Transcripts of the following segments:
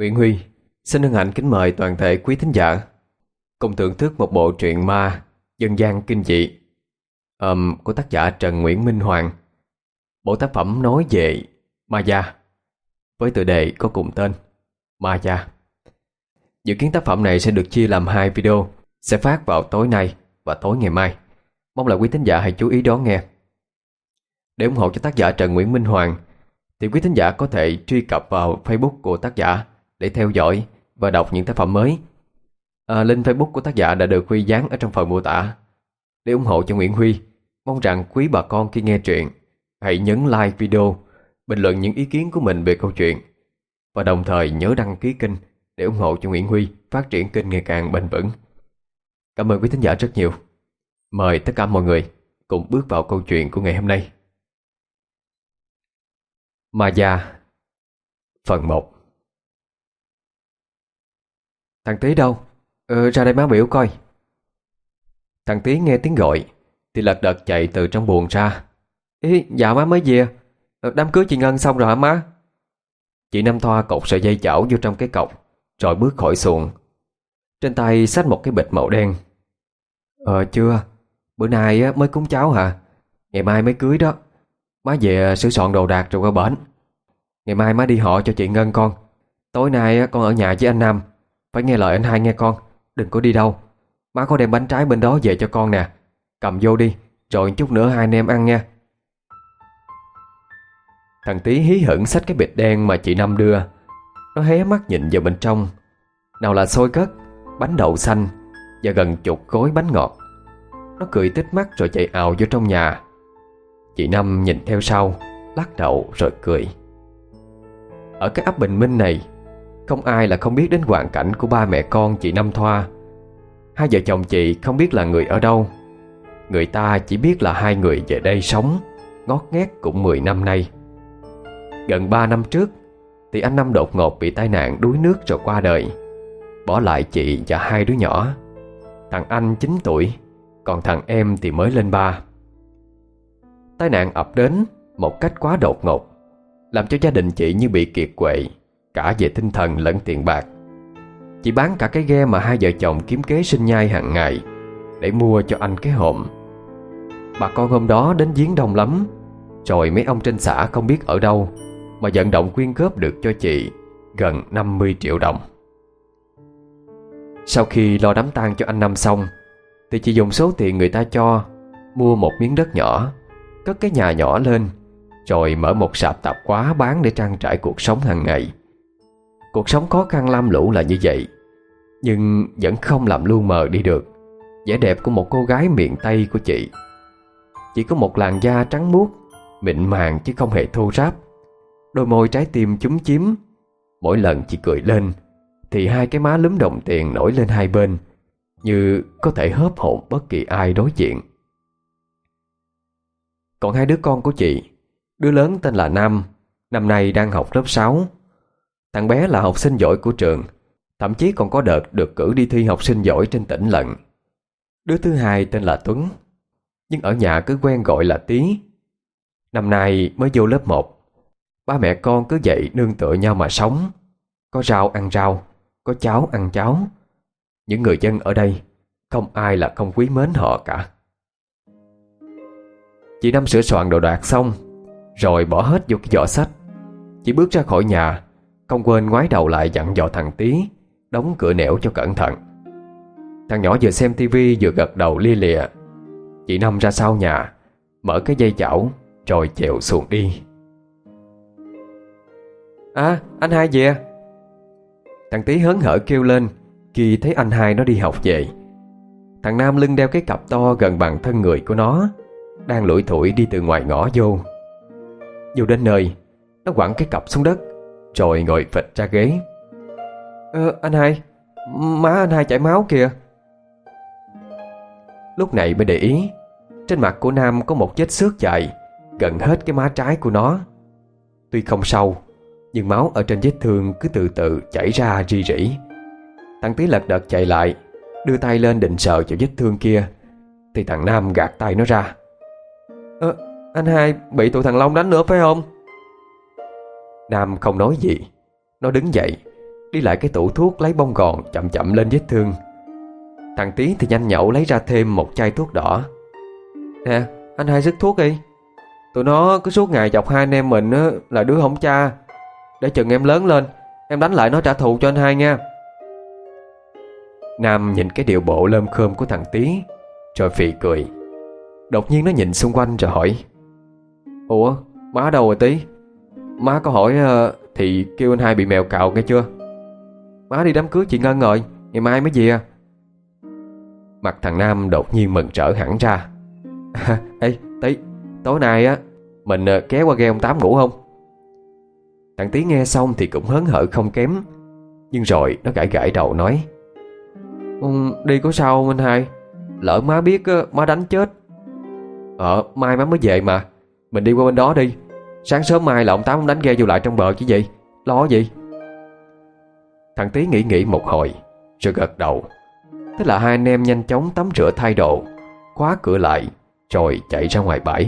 Uyển Huy xin hân hạnh kính mời toàn thể quý thính giả cùng thưởng thức một bộ truyện ma dân gian kinh dị của tác giả Trần Nguyễn Minh Hoàng. Bộ tác phẩm nói về ma gia với tựa đề có cùng tên Ma Gia. Dự kiến tác phẩm này sẽ được chia làm 2 video, sẽ phát vào tối nay và tối ngày mai. Mong là quý thính giả hãy chú ý đón nghe. Để ủng hộ cho tác giả Trần Nguyễn Minh Hoàng thì quý thính giả có thể truy cập vào Facebook của tác giả để theo dõi và đọc những tác phẩm mới. Link Facebook của tác giả đã được Huy dán ở trong phần mô tả. Để ủng hộ cho Nguyễn Huy, mong rằng quý bà con khi nghe truyện hãy nhấn like video, bình luận những ý kiến của mình về câu chuyện và đồng thời nhớ đăng ký kênh để ủng hộ cho Nguyễn Huy phát triển kênh ngày càng bền vững. Cảm ơn quý thính giả rất nhiều. Mời tất cả mọi người cùng bước vào câu chuyện của ngày hôm nay. Ma Gia phần 1. Thằng Tí đâu? Ra đây má biểu coi. Thằng Tí nghe tiếng gọi thì lật đật chạy từ trong buồng ra. Dạ má mới về. Đám cưới chị Ngân xong rồi hả má? Chị Năm Thoa cột sợi dây chảo vô trong cái cọc rồi bước khỏi xuồng. Trên tay xách một cái bịch màu đen. Chưa. Bữa nay mới cúng cháu hả? Ngày mai mới cưới đó. Má về sửa soạn đồ đạc rồi qua bển. Ngày mai má đi họ cho chị Ngân con. Tối nay con ở nhà với anh Nam. Phải nghe lời anh hai nghe con. Đừng có đi đâu. Má có đem bánh trái bên đó về cho con nè. Cầm vô đi. Rồi chút nữa hai anh em ăn nha. Thằng Tí hí hửng xách cái bịch đen mà chị Năm đưa. Nó hé mắt nhìn vào bên trong. Nào là xôi cất, bánh đậu xanh và gần chục gói bánh ngọt. Nó cười tít mắt rồi chạy ào vô trong nhà. Chị Năm nhìn theo sau, lắc đầu rồi cười. Ở cái ấp Bình Minh này, không ai là không biết đến hoàn cảnh của ba mẹ con chị Năm Thoa. Hai vợ chồng chị không biết là người ở đâu. Người ta chỉ biết là hai người về đây sống ngót nghét cũng 10 năm nay. Gần 3 năm trước thì anh Năm đột ngột bị tai nạn đuối nước rồi qua đời, bỏ lại chị và hai đứa nhỏ. Thằng anh 9 tuổi, còn thằng em thì mới lên 3. Tai nạn ập đến một cách quá đột ngột, làm cho gia đình chị như bị kiệt quệ, cả về tinh thần lẫn tiền bạc. Chị bán cả cái ghe mà hai vợ chồng kiếm kế sinh nhai hàng ngày để mua cho anh cái hòm. Bà con hôm đó đến viếng đông lắm, rồi mấy ông trên xã không biết ở đâu mà vận động quyên góp được cho chị gần 50 triệu đồng. Sau khi lo đám tang cho anh Năm xong thì chị dùng số tiền người ta cho mua một miếng đất nhỏ, cất cái nhà nhỏ lên, rồi mở một sạp tạp hóa bán để trang trải cuộc sống hàng ngày. Cuộc sống khó khăn lam lũ là như vậy, nhưng vẫn không làm lu mờ đi được vẻ đẹp của một cô gái miền Tây của chị. Chỉ có một làn da trắng muốt, mịn màng chứ không hề thô ráp, đôi môi trái tim chúm chím. Mỗi lần chị cười lên thì hai cái má lúm đồng tiền nổi lên hai bên, như có thể hớp hồn bất kỳ ai đối diện. Còn hai đứa con của chị, đứa lớn tên là Nam, năm nay đang học lớp 6. Thằng bé là học sinh giỏi của trường, thậm chí còn có đợt được cử đi thi học sinh giỏi trên tỉnh lận. Đứa thứ hai tên là Tuấn, nhưng ở nhà cứ quen gọi là Tí. Năm nay mới vô lớp 1. Ba mẹ con cứ vậy nương tựa nhau mà sống. Có rau ăn rau, có cháo ăn cháo. Những người dân ở đây không ai là không quý mến họ cả. Chị Năm sửa soạn đồ đạc xong rồi bỏ hết vô cái giỏ xách. Chị bước ra khỏi nhà, không quên ngoái đầu lại dặn dò thằng Tí đóng cửa nẻo cho cẩn thận. Thằng nhỏ vừa xem tivi vừa gật đầu lia lịa. Chị Năm ra sau nhà, mở cái dây chảo rồi chèo xuồng đi. Anh hai về. Thằng Tí hớn hở kêu lên khi thấy anh hai nó đi học về. Thằng Nam lưng đeo cái cặp to gần bằng thân người của nó, đang lủi thủi đi từ ngoài ngõ vô. Vô đến nơi, nó quẳng cái cặp xuống đất rồi ngồi phịch ra ghế. Anh hai, má anh hai chảy máu kìa. Lúc này mới để ý, trên mặt của Nam có một vết xước dài gần hết cái má trái của nó. Tuy không sâu, nhưng máu ở trên vết thương cứ từ từ chảy ra ri rỉ. Thằng Tí lật đật chạy lại, đưa tay lên định sờ vào vết thương kia, thì thằng Nam gạt tay nó ra. Anh hai bị tụi thằng Long đánh nữa phải không? Nam không nói gì. Nó đứng dậy, đi lại cái tủ thuốc lấy bông gòn chậm chậm lên vết thương. Thằng Tí thì nhanh nhẩu lấy ra thêm một chai thuốc đỏ. Nè, anh hai sức thuốc đi. Tụi nó cứ suốt ngày chọc hai anh em mình là đứa không cha. Để chừng em lớn lên, em đánh lại nó trả thù cho anh hai nha. Nam nhìn cái điệu bộ lơm khơm của thằng Tí rồi phì cười. Đột nhiên nó nhìn xung quanh rồi hỏi: Ủa, má đâu rồi Tí? Má có hỏi thì kêu anh hai bị mèo cào nghe chưa? Má đi đám cưới chị Ngân rồi, ngày mai mới về. Mặt thằng Nam đột nhiên mừng rỡ hẳn ra. Ê Tí, tối nay mình ghé qua ghe ông Tám ngủ không? Thằng Tí nghe xong thì cũng hớn hở không kém. Nhưng rồi nó gãi gãi đầu nói: Đi có sao không anh hai? Lỡ má biết má đánh chết. Mai má mới về mà. Mình đi qua bên đó đi. Sáng sớm mai là ông Tám đánh ghe vô lại trong bờ chứ gì. Lo gì? Thằng Tí nghĩ một hồi rồi gật đầu. Thế là hai anh em nhanh chóng tắm rửa thay đồ, khóa cửa lại rồi chạy ra ngoài bãi.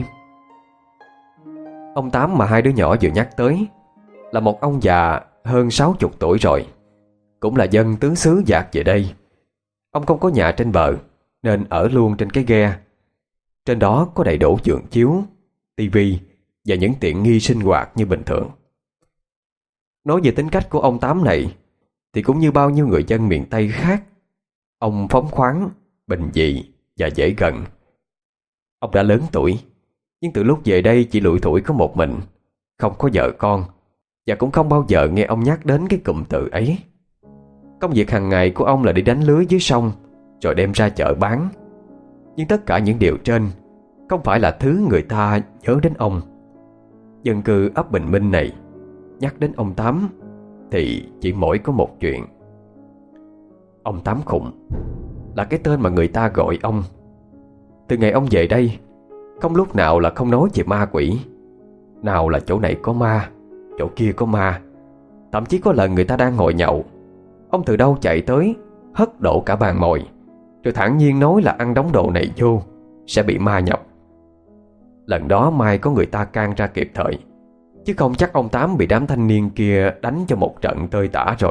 Ông Tám mà hai đứa nhỏ vừa nhắc tới là một ông già hơn 60 tuổi rồi, cũng là dân tứ xứ dạt về đây. Ông không có nhà trên bờ nên ở luôn trên cái ghe. Trên đó có đầy đủ giường chiếu, tivi và những tiện nghi sinh hoạt như bình thường. Nói về tính cách của ông Tám này thì cũng như bao nhiêu người dân miền Tây khác. Ông phóng khoáng, bình dị và dễ gần. Ông đã lớn tuổi, nhưng từ lúc về đây chỉ lủi thủi có một mình, không có vợ con, và cũng không bao giờ nghe ông nhắc đến cái cụm từ ấy. Công việc hàng ngày của ông là đi đánh lưới dưới sông rồi đem ra chợ bán. Nhưng tất cả những điều trên không phải là thứ người ta nhớ đến ông. Dân cư ấp Bình Minh này nhắc đến ông Tám thì chỉ mỗi có một chuyện. Ông Tám Khùng là cái tên mà người ta gọi ông. Từ ngày ông về đây, không lúc nào là không nói về ma quỷ. Nào là chỗ này có ma, chỗ kia có ma. Thậm chí có lần người ta đang ngồi nhậu, ông từ đâu chạy tới, hất đổ cả bàn mồi, rồi thản nhiên nói là ăn đống đồ này vô sẽ bị ma nhập. Lần đó may có người ta can ra kịp thời, chứ không chắc ông Tám bị đám thanh niên kia đánh cho một trận tơi tả rồi.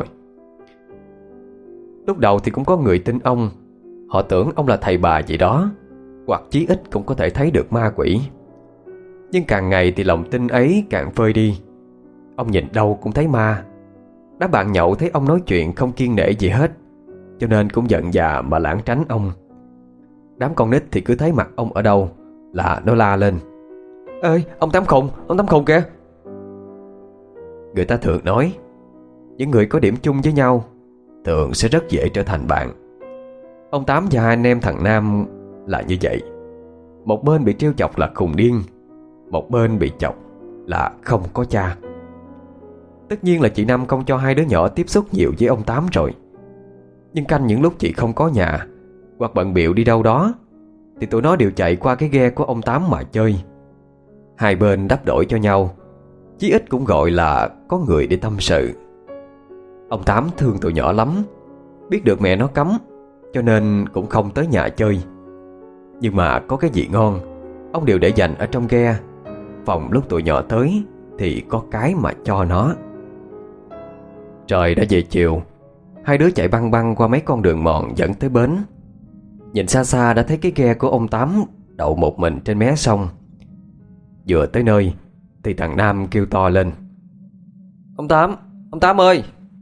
Lúc đầu thì cũng có người tin ông. Họ tưởng ông là thầy bà gì đó, hoặc chí ít cũng có thể thấy được ma quỷ. Nhưng càng ngày thì lòng tin ấy càng phơi đi. Ông nhìn đâu cũng thấy ma. Đám bạn nhậu thấy ông nói chuyện không kiêng nể gì hết, cho nên cũng giận già mà lảng tránh ông. Đám con nít thì cứ thấy mặt ông ở đâu là nó la lên: Ê, ông Tám Khùng, ông Tám Khùng kìa. Người ta thường nói những người có điểm chung với nhau thường sẽ rất dễ trở thành bạn. Ông Tám và hai anh em thằng Nam là như vậy. Một bên bị trêu chọc là khùng điên, một bên bị chọc là không có cha. Tất nhiên là chị Năm không cho hai đứa nhỏ tiếp xúc nhiều với ông Tám rồi. Nhưng canh những lúc chị không có nhà hoặc bận bịu đi đâu đó thì tụi nó đều chạy qua cái ghe của ông Tám mà chơi. Hai bên đắp đổi cho nhau, chí ít cũng gọi là có người để tâm sự. Ông Tám thương tụi nhỏ lắm, biết được mẹ nó cấm cho nên cũng không tới nhà chơi. Nhưng mà có cái gì ngon ông đều để dành ở trong ghe, phòng lúc tụi nhỏ tới thì có cái mà cho nó. Trời đã về chiều, hai đứa chạy băng băng qua mấy con đường mòn dẫn tới bến. Nhìn xa xa đã thấy cái ghe của ông Tám đậu một mình trên mé sông. Vừa tới nơi thì thằng Nam kêu to lên: Ông Tám ơi!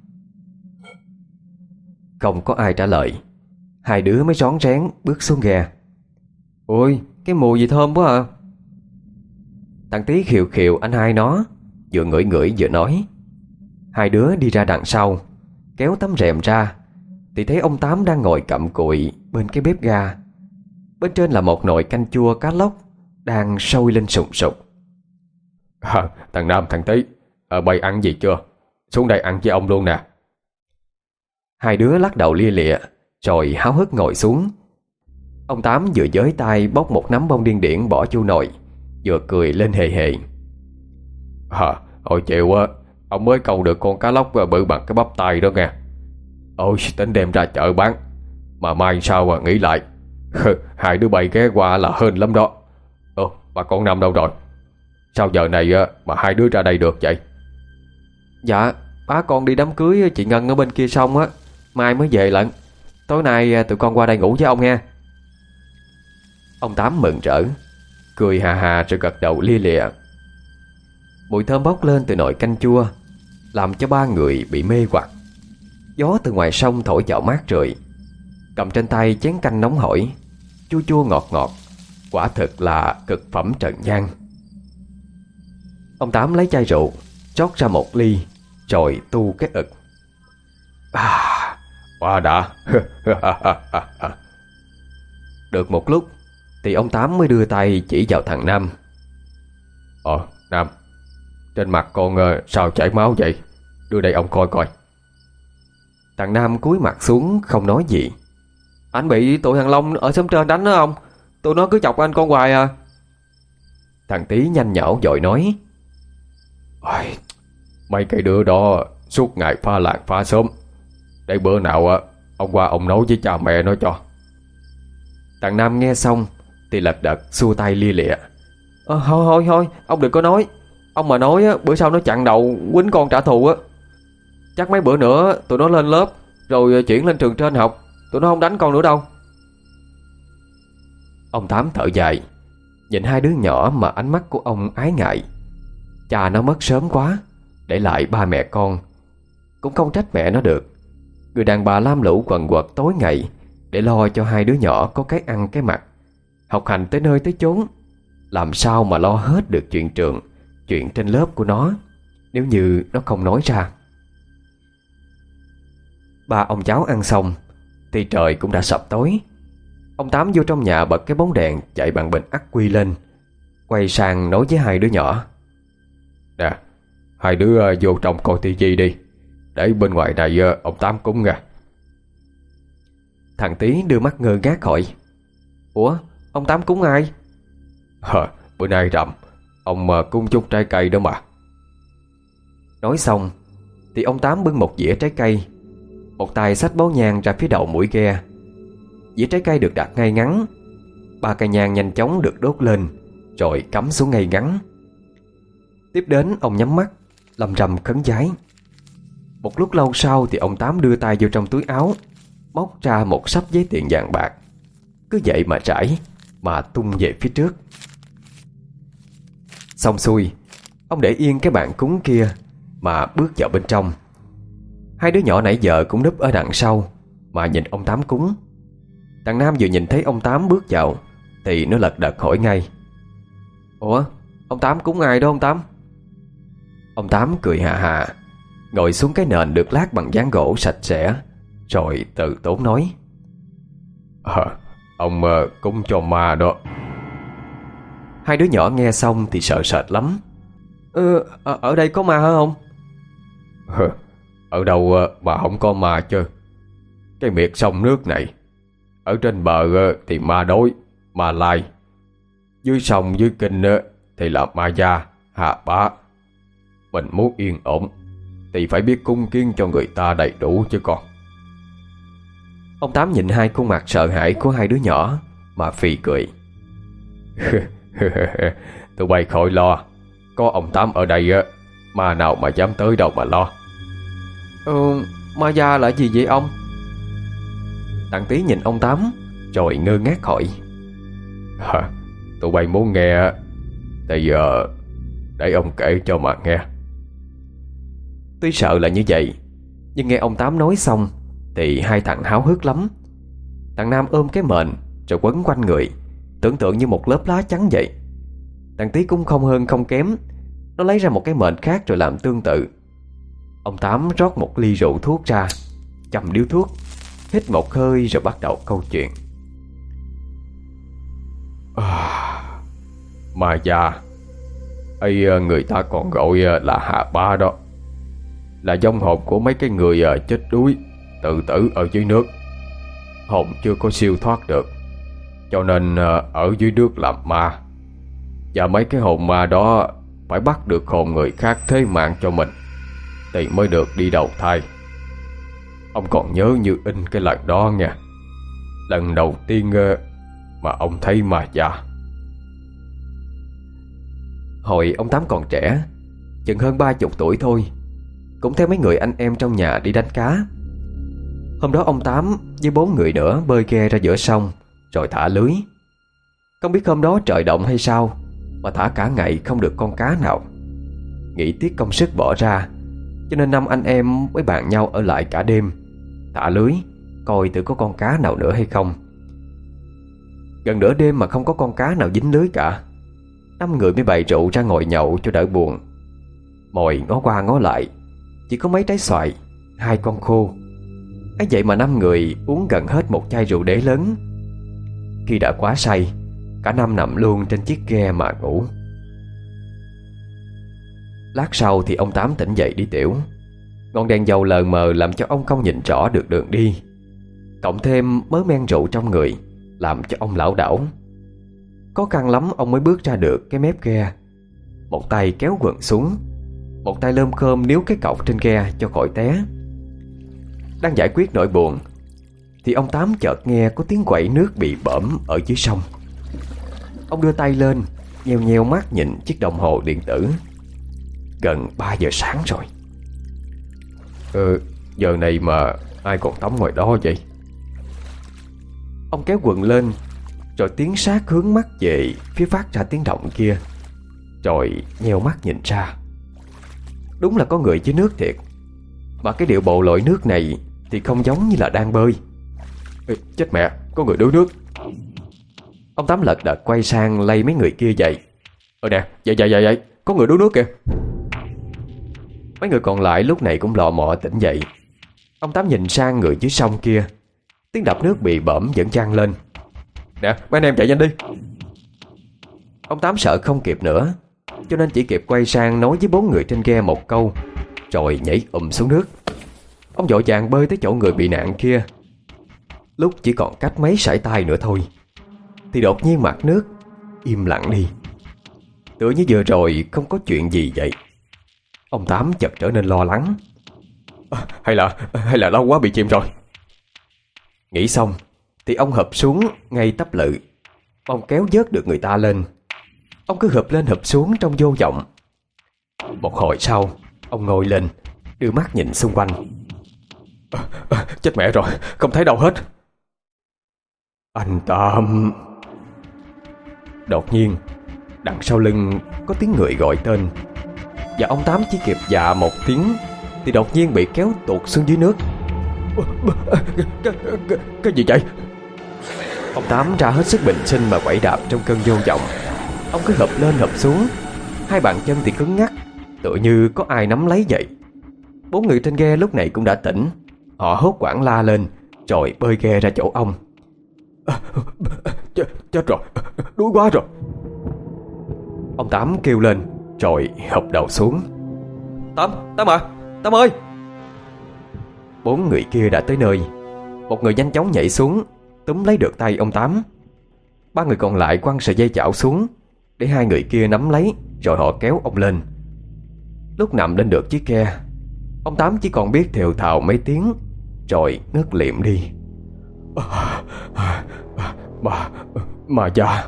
Không có ai trả lời. Hai đứa mới rón rén bước xuống ghe. Ôi, cái mùi gì thơm quá à. Thằng Tí khều khều anh hai nó, vừa ngửi ngửi vừa nói. Hai đứa đi ra đằng sau, kéo tấm rèm ra thì thấy ông Tám đang ngồi cặm cụi bên cái bếp ga. Bên trên là một nồi canh chua cá lóc đang sôi lên sùng sục. Thằng Nam thằng Tí, bày ăn gì chưa? Xuống đây ăn với ông luôn nè. Hai đứa lắc đầu lia lịa rồi háo hức ngồi xuống. Ông Tám vừa với tay bóc một nắm bông điên điển bỏ vô nồi, vừa cười lên hề hề. Hồi chiều ông mới câu được con cá lóc bự bằng cái bắp tay đó nghe. Ôi, tính đem ra chợ bán, mà mai sao mà nghĩ lại. Hai đứa bay ghé qua là hên lắm đó. Bà con Năm đâu rồi? Sao giờ này mà hai đứa ra đây được vậy? Dạ, Bá con đi đám cưới chị Ngân ở bên kia xong á, mai mới về lận. Tối nay tụi con qua đây ngủ với ông nha. Ông Tám mừng rỡ, cười hà hà rồi gật đầu lia lịa. Mùi thơm bốc lên từ nồi canh chua, làm cho ba người bị mê hoặc. Gió từ ngoài sông thổi vào mát rượi. Cầm trên tay chén canh nóng hổi, chua chua ngọt ngọt, quả thực là cực phẩm trần gian. Ông Tám lấy chai rượu rót ra một ly, rồi tu cái ực. Quá đã. Được một lúc thì ông Tám mới đưa tay chỉ vào thằng Nam. Nam, trên mặt con sao chảy máu vậy? Đưa đây ông coi coi. Thằng Nam cúi mặt xuống không nói gì. Anh bị tụi thằng Long ở xóm trên đánh đó ông. Tụi nó cứ chọc anh con hoài à. Thằng Tí nhanh nhảu vội nói. Mấy cái đứa đó suốt ngày phá làng phá xóm. Để bữa nào ông qua ông nói với cha mẹ nó cho. Thằng Nam nghe xong thì lật đật xua tay lia lịa. Thôi ông đừng có nói. Ông mà nói bữa sau nó chặn đầu quýnh con trả thù á. Chắc mấy bữa nữa tụi nó lên lớp rồi chuyển lên trường trên học, tụi nó không đánh con nữa đâu. Ông Tám thở dài, nhìn hai đứa nhỏ mà ánh mắt của ông ái ngại. Cha nó mất sớm quá, để lại ba mẹ con. Cũng không trách mẹ nó được. Người đàn bà lam lũ quần quật tối ngày để lo cho hai đứa nhỏ có cái ăn cái mặc, học hành tới nơi tới chốn. Làm sao mà lo hết được chuyện trường, chuyện trên lớp của nó, nếu như nó không nói ra. Ba ông cháu ăn xong thì trời cũng đã sập tối. Ông Tám vô trong nhà bật cái bóng đèn chạy bằng bình ắc quy lên, quay sang nói với hai đứa nhỏ. Nè, hai đứa vô trong coi tivi đi, để bên ngoài này ông Tám cúng nha. Thằng Tí đưa mắt ngơ ngác hỏi. Ủa, ông Tám cúng ai? Bữa nay rằm, ông cúng chút trái cây đó mà. Nói xong thì ông Tám bưng một dĩa trái cây, một tay xách bó nhang ra phía đầu mũi ghe. Dĩa trái cây được đặt ngay ngắn. Ba cây nhang nhanh chóng được đốt lên, rồi cắm xuống ngay ngắn. Tiếp đến ông nhắm mắt lầm rầm khấn vái. Một lúc lâu sau thì ông Tám đưa tay vô trong túi áo, móc ra một sấp giấy tiền vàng bạc. Cứ vậy mà trải, mà tung về phía trước. Xong xuôi, ông để yên cái bàn cúng kia mà bước vào bên trong. Hai đứa nhỏ nãy giờ cũng núp ở đằng sau mà nhìn ông Tám cúng. Thằng Nam vừa nhìn thấy ông Tám bước vào thì nó lật đật hỏi ngay. Ủa, ông Tám cúng ai đó ông Tám? Ông Tám cười hà hà, ngồi xuống cái nền được lát bằng ván gỗ sạch sẽ, rồi từ tốn nói. Ông cúng cho ma đó. Hai đứa nhỏ nghe xong thì sợ sệt lắm. Ở đây có ma hả ông? Ở đâu mà không có ma chứ. Cái miệt sông nước này, ở trên bờ thì ma đối, ma lai. Dưới sông dưới kinh thì là ma gia, hạ bá. Mình muốn yên ổn thì phải biết cung kiến cho người ta đầy đủ chứ con. Ông Tám nhìn hai khuôn mặt sợ hãi của hai đứa nhỏ mà phì cười. Tụi bay khỏi lo, có ông Tám ở đây ma nào mà dám tới đâu mà lo. Ma gia là gì vậy ông? Thằng Tí nhìn ông Tám rồi ngơ ngác hỏi. Tụi bay muốn nghe thì giờ để ông kể cho mà nghe. Tuy sợ là như vậy, nhưng nghe ông Tám nói xong thì hai thằng háo hức lắm. Thằng Nam ôm cái mền rồi quấn quanh người, tưởng tượng như một lớp lá chắn vậy. Thằng Tí cũng không hơn không kém, nó lấy ra một cái mền khác rồi làm tương tự. Ông Tám rót một ly rượu thuốc ra, châm điếu thuốc, hít một hơi rồi bắt đầu câu chuyện. Ma già ấy người ta còn gọi là hạ ba đó, là vong hồn của mấy cái người chết đuối tự tử ở dưới nước. Hồn chưa có siêu thoát được, cho nên ở dưới nước làm ma. Và mấy cái hồn ma đó phải bắt được hồn người khác thế mạng cho mình thì mới được đi đầu thai. Ông còn nhớ như in cái lần đó nha, lần đầu tiên mà ông thấy ma già. Hồi ông Tám còn trẻ, chừng hơn 30 tuổi thôi. cũng theo mấy người anh em trong nhà đi đánh cá. Hôm đó ông Tám với 4 người nữa bơi ghe ra giữa sông rồi thả lưới. Không biết hôm đó trời động hay sao mà thả cả ngày không được con cá nào. Nghĩ tiếc công sức bỏ ra, cho nên 5 anh em mới bàn nhau ở lại cả đêm thả lưới, coi thử có con cá nào nữa hay không. Gần nửa đêm mà không có con cá nào dính lưới cả. 5 người mới bày rượu ra ngồi nhậu cho đỡ buồn. Mồi ngó qua ngó lại, chỉ có mấy trái xoài, 2 con khô. ấy vậy mà 5 người uống gần hết một chai rượu đế lớn. Khi đã quá say, cả 5 nằm luôn trên chiếc ghe mà ngủ. Lát sau thì ông Tám tỉnh dậy đi tiểu. Ngọn đèn dầu lờ mờ làm cho ông không nhìn rõ được đường đi, cộng thêm mớ men rượu trong người làm cho ông lảo đảo. Khó khăn lắm ông mới bước ra được cái mép ghe. Một tay kéo quần xuống, một tay lơm khơm níu cái cọc trên ghe cho khỏi té. Đang giải quyết nỗi buồn thì ông Tám chợt nghe có tiếng quậy nước bị bõm ở dưới sông. Ông đưa tay lên, nheo nheo mắt nhìn chiếc đồng hồ điện tử. Gần 3 giờ sáng rồi. Giờ này mà ai còn tắm ngoài đó vậy? Ông kéo quần lên rồi tiến sát hướng mắt về phía phát ra tiếng động kia, rồi nheo mắt nhìn ra. Đúng là có người dưới nước thiệt, mà cái điệu bộ lội nước này thì không giống như là đang bơi. Chết mẹ, có người đuối nước. Ông Tám lật đật quay sang lay mấy người kia dậy. Nè, dậy, có người đuối nước kìa. Mấy người còn lại lúc này cũng lọ mọ tỉnh dậy. Ông Tám nhìn sang người dưới sông kia. Tiếng đập nước bị bõm vẫn vang lên. Nè, mấy anh em chạy nhanh đi. Ông Tám sợ không kịp nữa, cho nên chỉ kịp quay sang nói với 4 người trên ghe một câu, rồi nhảy xuống nước. Ông vội vàng bơi tới chỗ người bị nạn kia. Lúc chỉ còn cách mấy sải tay nữa thôi thì đột nhiên mặt nước im lặng đi, tựa như vừa rồi không có chuyện gì vậy. Ông Tám chợt trở nên lo lắng. Hay là lâu quá bị chìm rồi. Nghĩ xong thì ông hụp xuống ngay tấp lự. Ông kéo vớt được người ta lên. Ông cứ hụp lên hụp xuống trong vô vọng. Một hồi sau, ông ngồi lên, đưa mắt nhìn xung quanh. Chết mẹ rồi, không thấy đâu hết. Anh Tám. Đột nhiên đằng sau lưng có tiếng người gọi tên, và ông Tám chỉ kịp dạ một tiếng thì đột nhiên bị kéo tuột xuống dưới nước. Cái gì vậy? Ông Tám ra hết sức bình sinh mà quẩy đạp trong cơn vô vọng. Ông cứ hụp lên hụp xuống, 2 bàn chân thì cứng ngắc, tựa như có ai nắm lấy vậy. 4 người trên ghe lúc này cũng đã tỉnh. Họ hốt hoảng la lên, rồi bơi ghe ra chỗ ông. Chết rồi, đuối quá rồi. Ông Tám kêu lên, rồi hụp đầu xuống. Tám à, Tám ơi! 4 người kia đã tới nơi. Một người nhanh chóng nhảy xuống, túm lấy được tay ông Tám. 3 người còn lại quăng sợi dây chảo xuống để 2 người kia nắm lấy, rồi họ kéo ông lên. Lúc nằm lên được chiếc ghe, ông Tám chỉ còn biết thều thào mấy tiếng, rồi ngất liệm đi. Mà già.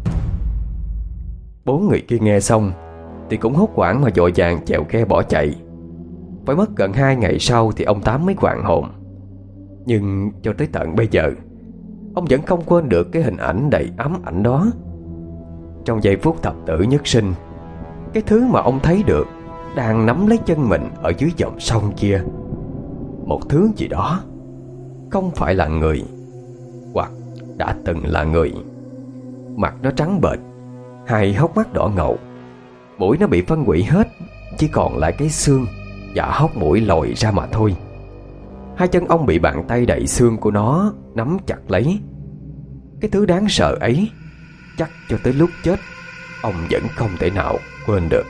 4 người kia nghe xong thì cũng hốt hoảng mà vội vàng chèo ghe bỏ chạy. Phải mất gần 2 ngày sau thì ông Tám mới hoàn hồn. Nhưng cho tới tận bây giờ, ông vẫn không quên được cái hình ảnh đầy ám ảnh đó. Trong giây phút thập tử nhất sinh, cái thứ mà ông thấy được đang nắm lấy chân mình ở dưới dòng sông kia, một thứ gì đó không phải là người, hoặc đã từng là người. Mặt nó trắng bệch, 2 hốc mắt đỏ ngầu, mũi nó bị phân hủy hết, chỉ còn lại cái xương và hốc mũi lồi ra mà thôi. 2 chân ông bị bàn tay đầy xương của nó nắm chặt lấy. Cái thứ đáng sợ ấy, chắc cho tới lúc chết ông vẫn không thể nào quên được.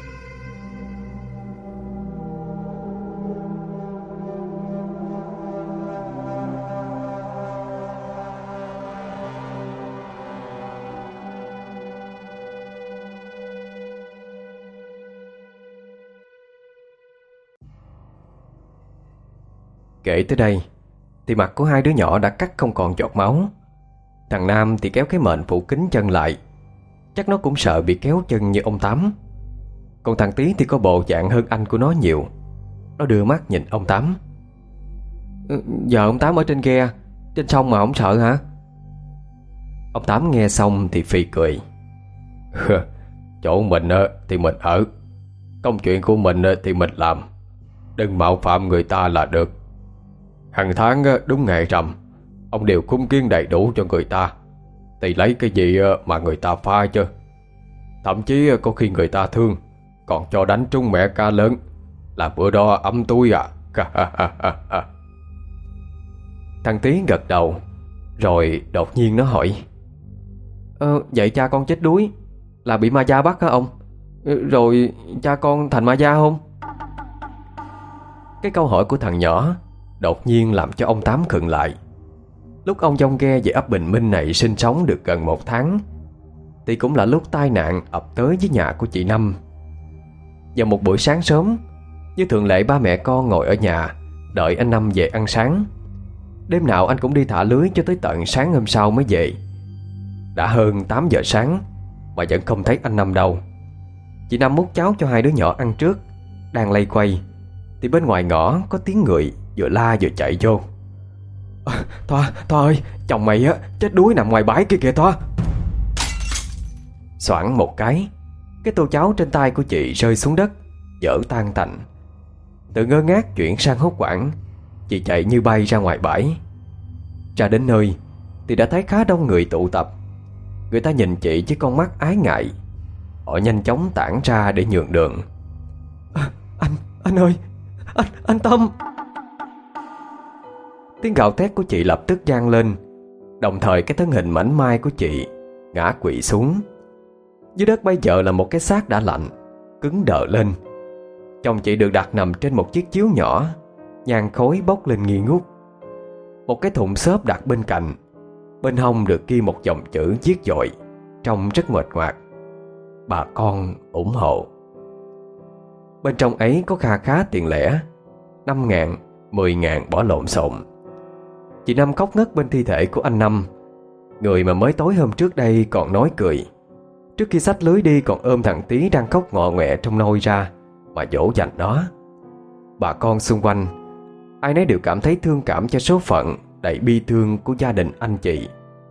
Kể tới đây thì mặt của 2 đứa nhỏ đã cắt không còn giọt máu. Thằng Nam thì kéo cái mền phủ kín chân lại, chắc nó cũng sợ bị kéo chân như ông Tám. Còn thằng Tí thì có bộ dạng hơn anh của nó nhiều. Nó đưa mắt nhìn ông Tám. Giờ ông Tám ở trên ghe, trên sông mà không sợ hả? Ông Tám nghe xong thì phì cười. Chỗ mình thì mình ở, công chuyện của mình thì mình làm, đừng mạo phạm người ta là được. Hàng tháng đúng ngày rằm, ông đều cúng kiến đầy đủ cho người ta, thì lấy cái gì mà người ta pha chứ. Thậm chí có khi người ta thương, còn cho đánh trúng mẹ cá lớn, là bữa đó ấm túi à. Thằng Tí gật đầu, rồi đột nhiên nó hỏi: Vậy cha con chết đuối là bị ma da bắt hả ông? Rồi cha con thành ma da không? Cái câu hỏi của thằng nhỏ đột nhiên làm cho ông Tám khựng lại. Lúc ông dông ghe về ấp Bình Minh này sinh sống được gần 1 tháng, thì cũng là lúc tai nạn ập tới với nhà của chị Năm. Vào một buổi sáng sớm, như thường lệ, ba mẹ con ngồi ở nhà đợi anh Năm về ăn sáng. Đêm nào anh cũng đi thả lưới cho tới tận sáng hôm sau mới về. Đã hơn 8 giờ sáng mà vẫn không thấy anh Năm đâu. Chị Năm múc cháo cho hai đứa nhỏ ăn trước, đang lay quay thì bên ngoài ngõ có tiếng người vừa la vừa chạy vô. Thoa ơi, chồng mày á chết đuối nằm ngoài bãi kia kìa Thoa. Xoảng một cái tô cháo trên tay của chị rơi xuống đất, vỡ tan tành. Từ ngơ ngác chuyển sang hốt hoảng, chị chạy như bay ra ngoài bãi. Ra đến nơi thì đã thấy khá đông người tụ tập. Người ta nhìn chị với con mắt ái ngại. Họ nhanh chóng tản ra để nhường đường. Anh ơi, anh Tâm. Tiếng gào thét của chị lập tức vang lên, đồng thời cái thân hình mảnh mai của chị ngã quỵ xuống. Dưới đất bây giờ là một cái xác đã lạnh, cứng đờ lên. Chồng chị được đặt nằm trên một chiếc chiếu nhỏ, nhang khói bốc lên nghi ngút. Một cái thùng xốp đặt bên cạnh, bên hông được ghi một dòng chữ viết dội, trông rất mệt ngoạc: bà con ủng hộ. Bên trong ấy có kha khá tiền lẻ, 5.000, 10.000 bỏ lộn xộn. Chị Năm khóc ngất bên thi thể của anh Năm, người mà mới tối hôm trước đây còn nói cười. Trước khi xách lưới đi còn ôm thằng Tí đang khóc ngọ ngoẹ trong nôi ra mà dỗ dành nó. Bà con xung quanh ai nấy đều cảm thấy thương cảm cho số phận đầy bi thương của gia đình anh chị.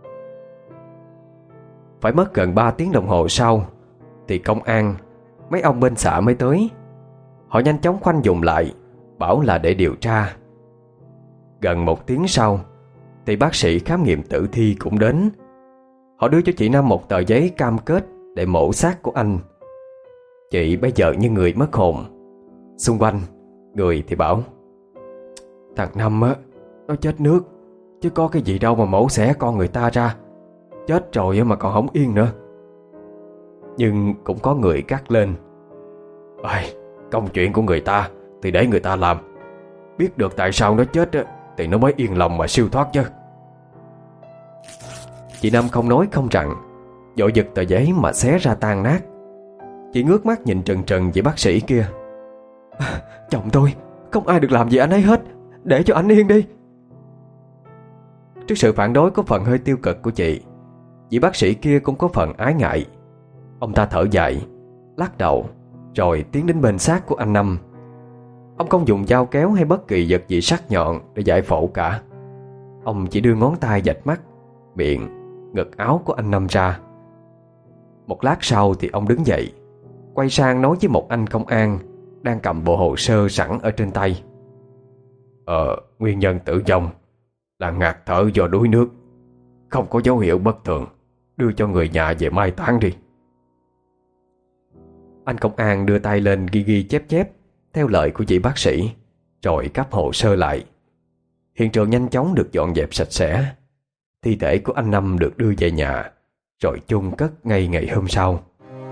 Phải mất gần 3 tiếng đồng hồ sau thì công an, mấy ông bên xã mới tới. Họ nhanh chóng khoanh vùng lại, bảo là để điều tra. Gần 1 tiếng sau thì bác sĩ khám nghiệm tử thi cũng đến. Họ đưa cho chị Năm một tờ giấy cam kết để mổ xác của anh. Chị bây giờ như người mất hồn. Xung quanh người thì bảo: thằng Năm á, nó chết nước, chứ có cái gì đâu mà mổ xẻ con người ta ra. Chết rồi mà còn không yên nữa. Nhưng cũng có người cắt lên: công chuyện của người ta thì để người ta làm, biết được tại sao nó chết thì nó mới yên lòng mà siêu thoát chứ. Chị Năm không nói không rằng, vội giật tờ giấy mà xé ra tan nát. Chị ngước mắt nhìn trần trần với bác sĩ kia: chồng tôi, không ai được làm gì anh ấy hết, để cho anh yên đi. Trước sự phản đối có phần hơi tiêu cực của chị, vị bác sĩ kia cũng có phần ái ngại. Ông ta thở dài, lắc đầu, rồi tiến đến bên xác của anh Năm. Ông không dùng dao kéo hay bất kỳ vật gì sắc nhọn để giải phẫu cả. Ông chỉ đưa ngón tay vạch mắt, miệng, ngực áo của anh Năm ra. Một lát sau thì ông đứng dậy, quay sang nói với một anh công an đang cầm bộ hồ sơ sẵn ở trên tay: nguyên nhân tử vong là ngạt thở do đuối nước, không có dấu hiệu bất thường, đưa cho người nhà về mai táng đi. Anh công an đưa tay lên ghi ghi chép chép theo lời của vị bác sĩ, rồi cắp hồ sơ lại. Hiện trường nhanh chóng được dọn dẹp sạch sẽ. Thi thể của anh Năm được đưa về nhà, rồi chôn cất ngay ngày hôm sau.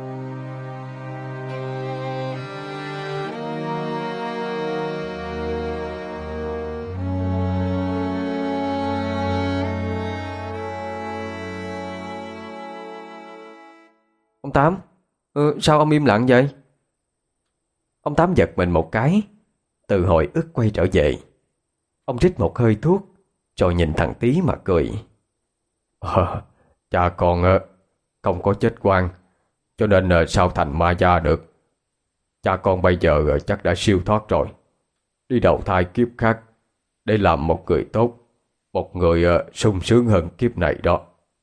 Ông Tám, sao ông im lặng vậy? Ông Tám giật mình một cái, từ hồi ức quay trở về. Ông rít một hơi thuốc, rồi nhìn thằng Tí mà cười. Cha con không có chết oan, cho nên sao thành ma da được. Cha con bây giờ chắc đã siêu thoát rồi. đi đầu thai kiếp khác để làm một người tốt, một người sung sướng hơn kiếp này đó.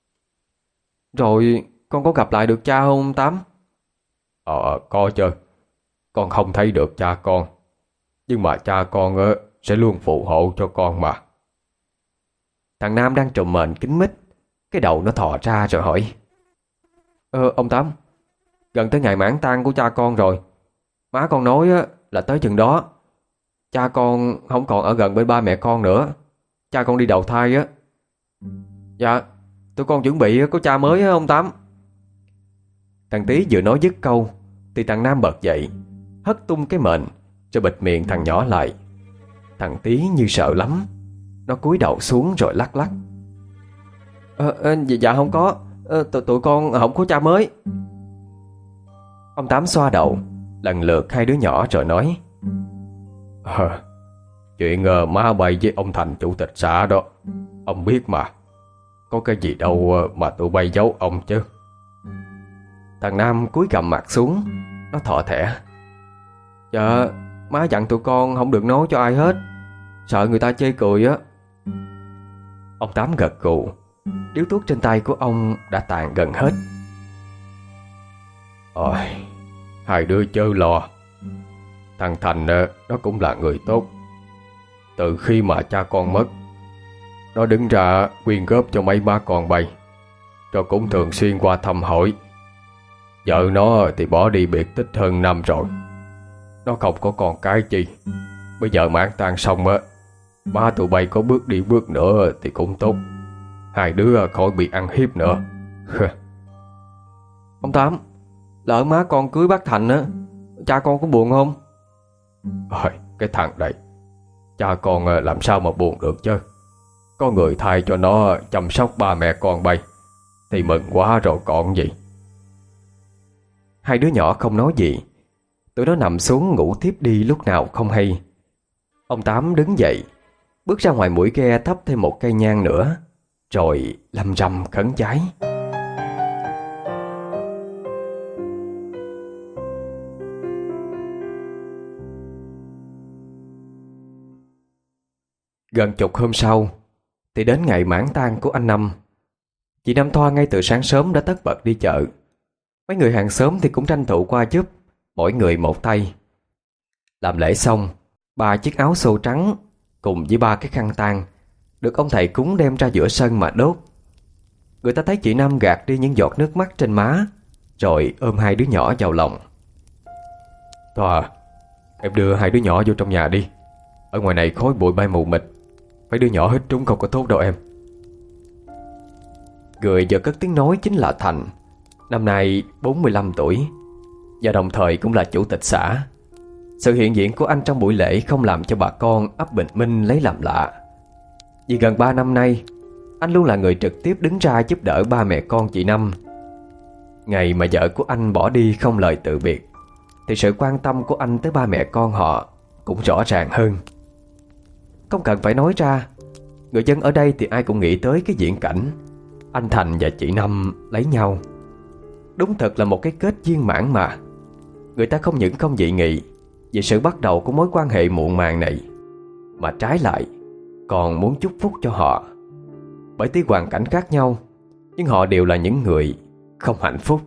Rồi con có gặp lại được cha không ông Tám? Có chứ. Con không thấy được cha con, nhưng mà cha con sẽ luôn phù hộ cho con mà. Thằng Nam đang trùm mền kín mít, cái đầu nó thò ra rồi hỏi: Ông Tám, gần tới ngày mãn tang của cha con rồi. Má con nói là tới chừng đó cha con không còn ở gần bên ba mẹ con nữa. Cha con đi đầu thai á. Dạ, tụi con chuẩn bị có cha mới á ông Tám. Thằng Tý vừa nói dứt câu thì thằng Nam bật dậy, hất tung cái mền rồi bịt miệng thằng nhỏ lại. Thằng Tý như sợ lắm, nó cúi đầu xuống rồi lắc lắc. Dạ không có, tụi con không có cha mới. Ông Tám xoa đầu lần lượt hai đứa nhỏ rồi nói: Chuyện má bay với ông Thành chủ tịch xã đó, ông biết mà. Có cái gì đâu mà tụi bay giấu ông chứ. Thằng Nam cúi gằm mặt xuống, nó thọ thẻ: Dạ, má dặn tụi con không được nói cho ai hết, sợ người ta chê cười á. Ông Tám gật gù. Điếu thuốc trên tay của ông đã tàn gần hết. Hai đứa chớ lo. Thằng Thành nó cũng là người tốt. Từ khi mà cha con mất, nó đứng ra quyên góp cho mấy má con bay, rồi cũng thường xuyên qua thăm hỏi. Vợ nó thì bỏ đi biệt tích hơn năm rồi. Nó không có con cái chi. Bây giờ mãn tang xong á, má tụi bay có bước đi bước nữa thì cũng tốt. Hai đứa khỏi bị ăn hiếp nữa. Ông Tám, lỡ má con cưới bác Thành á, cha con có buồn không? Cái thằng này, cha con làm sao mà buồn được chứ. Có người thay cho nó chăm sóc ba mẹ con bay thì mừng quá rồi còn gì. Hai đứa nhỏ không nói gì. Tụi nó nằm xuống ngủ tiếp đi lúc nào không hay. Ông Tám đứng dậy, bước ra ngoài mũi ghe thắp thêm một cây nhang nữa, rồi lăm răm khấn vái. Gần chục hôm sau thì đến ngày mãn tang của anh Năm. Chị Năm Thoa ngay từ sáng sớm đã tất bật đi chợ. Mấy người hàng xóm thì cũng tranh thủ qua giúp, mỗi người một tay. Làm lễ xong, 3 chiếc áo xô trắng cùng với 3 cái khăn tang được ông thầy cúng đem ra giữa sân mà đốt. Người ta thấy chị Năm gạt đi những giọt nước mắt trên má, rồi ôm hai đứa nhỏ vào lòng. Thoa, em đưa hai đứa nhỏ vô trong nhà đi. Ở ngoài này khói bụi bay mù mịt, mấy đứa nhỏ hít trúng không có tốt đâu em. Người vừa cất tiếng nói chính là Thành, năm nay 45 tuổi, và đồng thời cũng là chủ tịch xã. Sự hiện diện của anh trong buổi lễ không làm cho bà con ấp Bình Minh lấy làm lạ. Vì gần 3 năm nay, anh luôn là người trực tiếp đứng ra giúp đỡ ba mẹ con chị Năm. Ngày mà vợ của anh bỏ đi không lời từ biệt, thì sự quan tâm của anh tới ba mẹ con họ cũng rõ ràng hơn. Không cần phải nói ra, người dân ở đây thì ai cũng nghĩ tới cái viễn cảnh anh Thành và chị Năm lấy nhau. Đúng thật là một cái kết viên mãn mà. Người ta không những không dị nghị về sự bắt đầu của mối quan hệ muộn màng này, mà trái lại còn muốn chúc phúc cho họ. Bởi tuy hoàn cảnh khác nhau, nhưng họ đều là những người không hạnh phúc.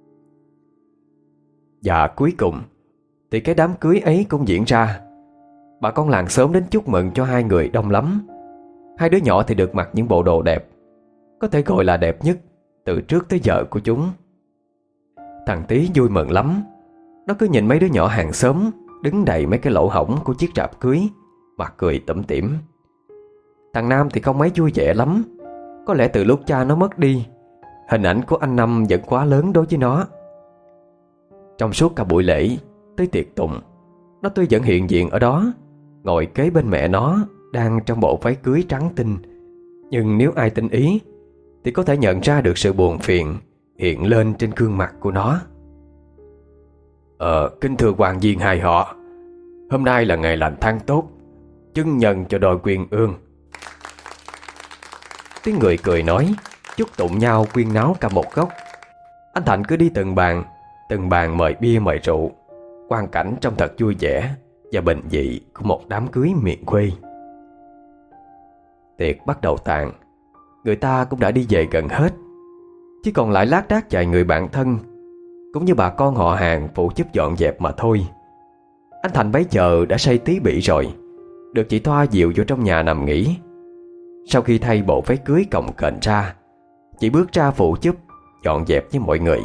Và cuối cùng thì cái đám cưới ấy cũng diễn ra. Bà con làng xóm đến chúc mừng cho hai người đông lắm. Hai đứa nhỏ thì được mặc những bộ đồ đẹp, có thể gọi là đẹp nhất từ trước tới giờ của chúng. Thằng Tý vui mừng lắm. Nó cứ nhìn mấy đứa nhỏ hàng xóm đứng đầy mấy cái lỗ hổng của chiếc rạp cưới mà cười tủm tỉm. Thằng Nam thì không mấy vui vẻ lắm. Có lẽ từ lúc cha nó mất đi, hình ảnh của anh Năm vẫn quá lớn đối với nó. Trong suốt cả buổi lễ tới tiệc tùng, nó tuy vẫn hiện diện ở đó, ngồi kế bên mẹ nó đang trong bộ váy cưới trắng tinh, nhưng nếu ai tinh ý thì có thể nhận ra được sự buồn phiền hiện lên trên gương mặt của nó. Kính thưa quan viên hai họ, hôm nay là ngày lành tháng tốt, chứng nhân cho đôi quyên ương. Tiếng người cười nói, chúc tụng nhau quyên náo cả một góc. Anh Thành cứ đi từng bàn mời bia mời rượu. Quang cảnh trông thật vui vẻ. và bình dị của một đám cưới miền quê. Tiệc bắt đầu tàn, người ta cũng đã đi về gần hết, chỉ còn lại lác đác vài người bạn thân cũng như bà con họ hàng phụ giúp dọn dẹp mà thôi. Anh Thành bấy giờ đã say tí bỉ rồi, được chị Thoa dìu vô trong nhà nằm nghỉ. Sau khi thay bộ váy cưới cồng kềnh ra, chị bước ra phụ giúp dọn dẹp với mọi người.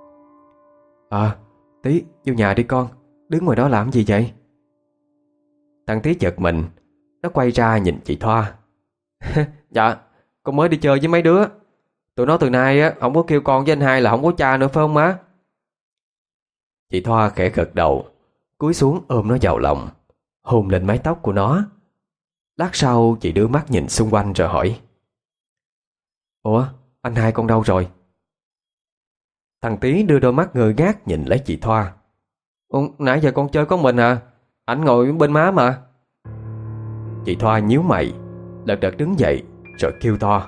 Tí vô nhà đi con, đứng ngoài đó làm gì vậy? Thằng Tí giật mình, nó quay ra nhìn chị Thoa. Dạ, con mới đi chơi với mấy đứa. Tụi nó từ nay á không có kêu con với anh hai là không có cha nữa phải không má? Chị Thoa khẽ gật đầu, cúi xuống ôm nó vào lòng, hôn lên mái tóc của nó. Lát sau chị đưa mắt nhìn xung quanh rồi hỏi: Ủa, anh hai con đâu rồi? Thằng Tí đưa đôi mắt ngơ ngác nhìn lấy chị Thoa. Nãy giờ con chơi có mình à, ảnh ngồi bên má mà. Chị Thoa nhíu mày, lật đật đứng dậy rồi kêu to: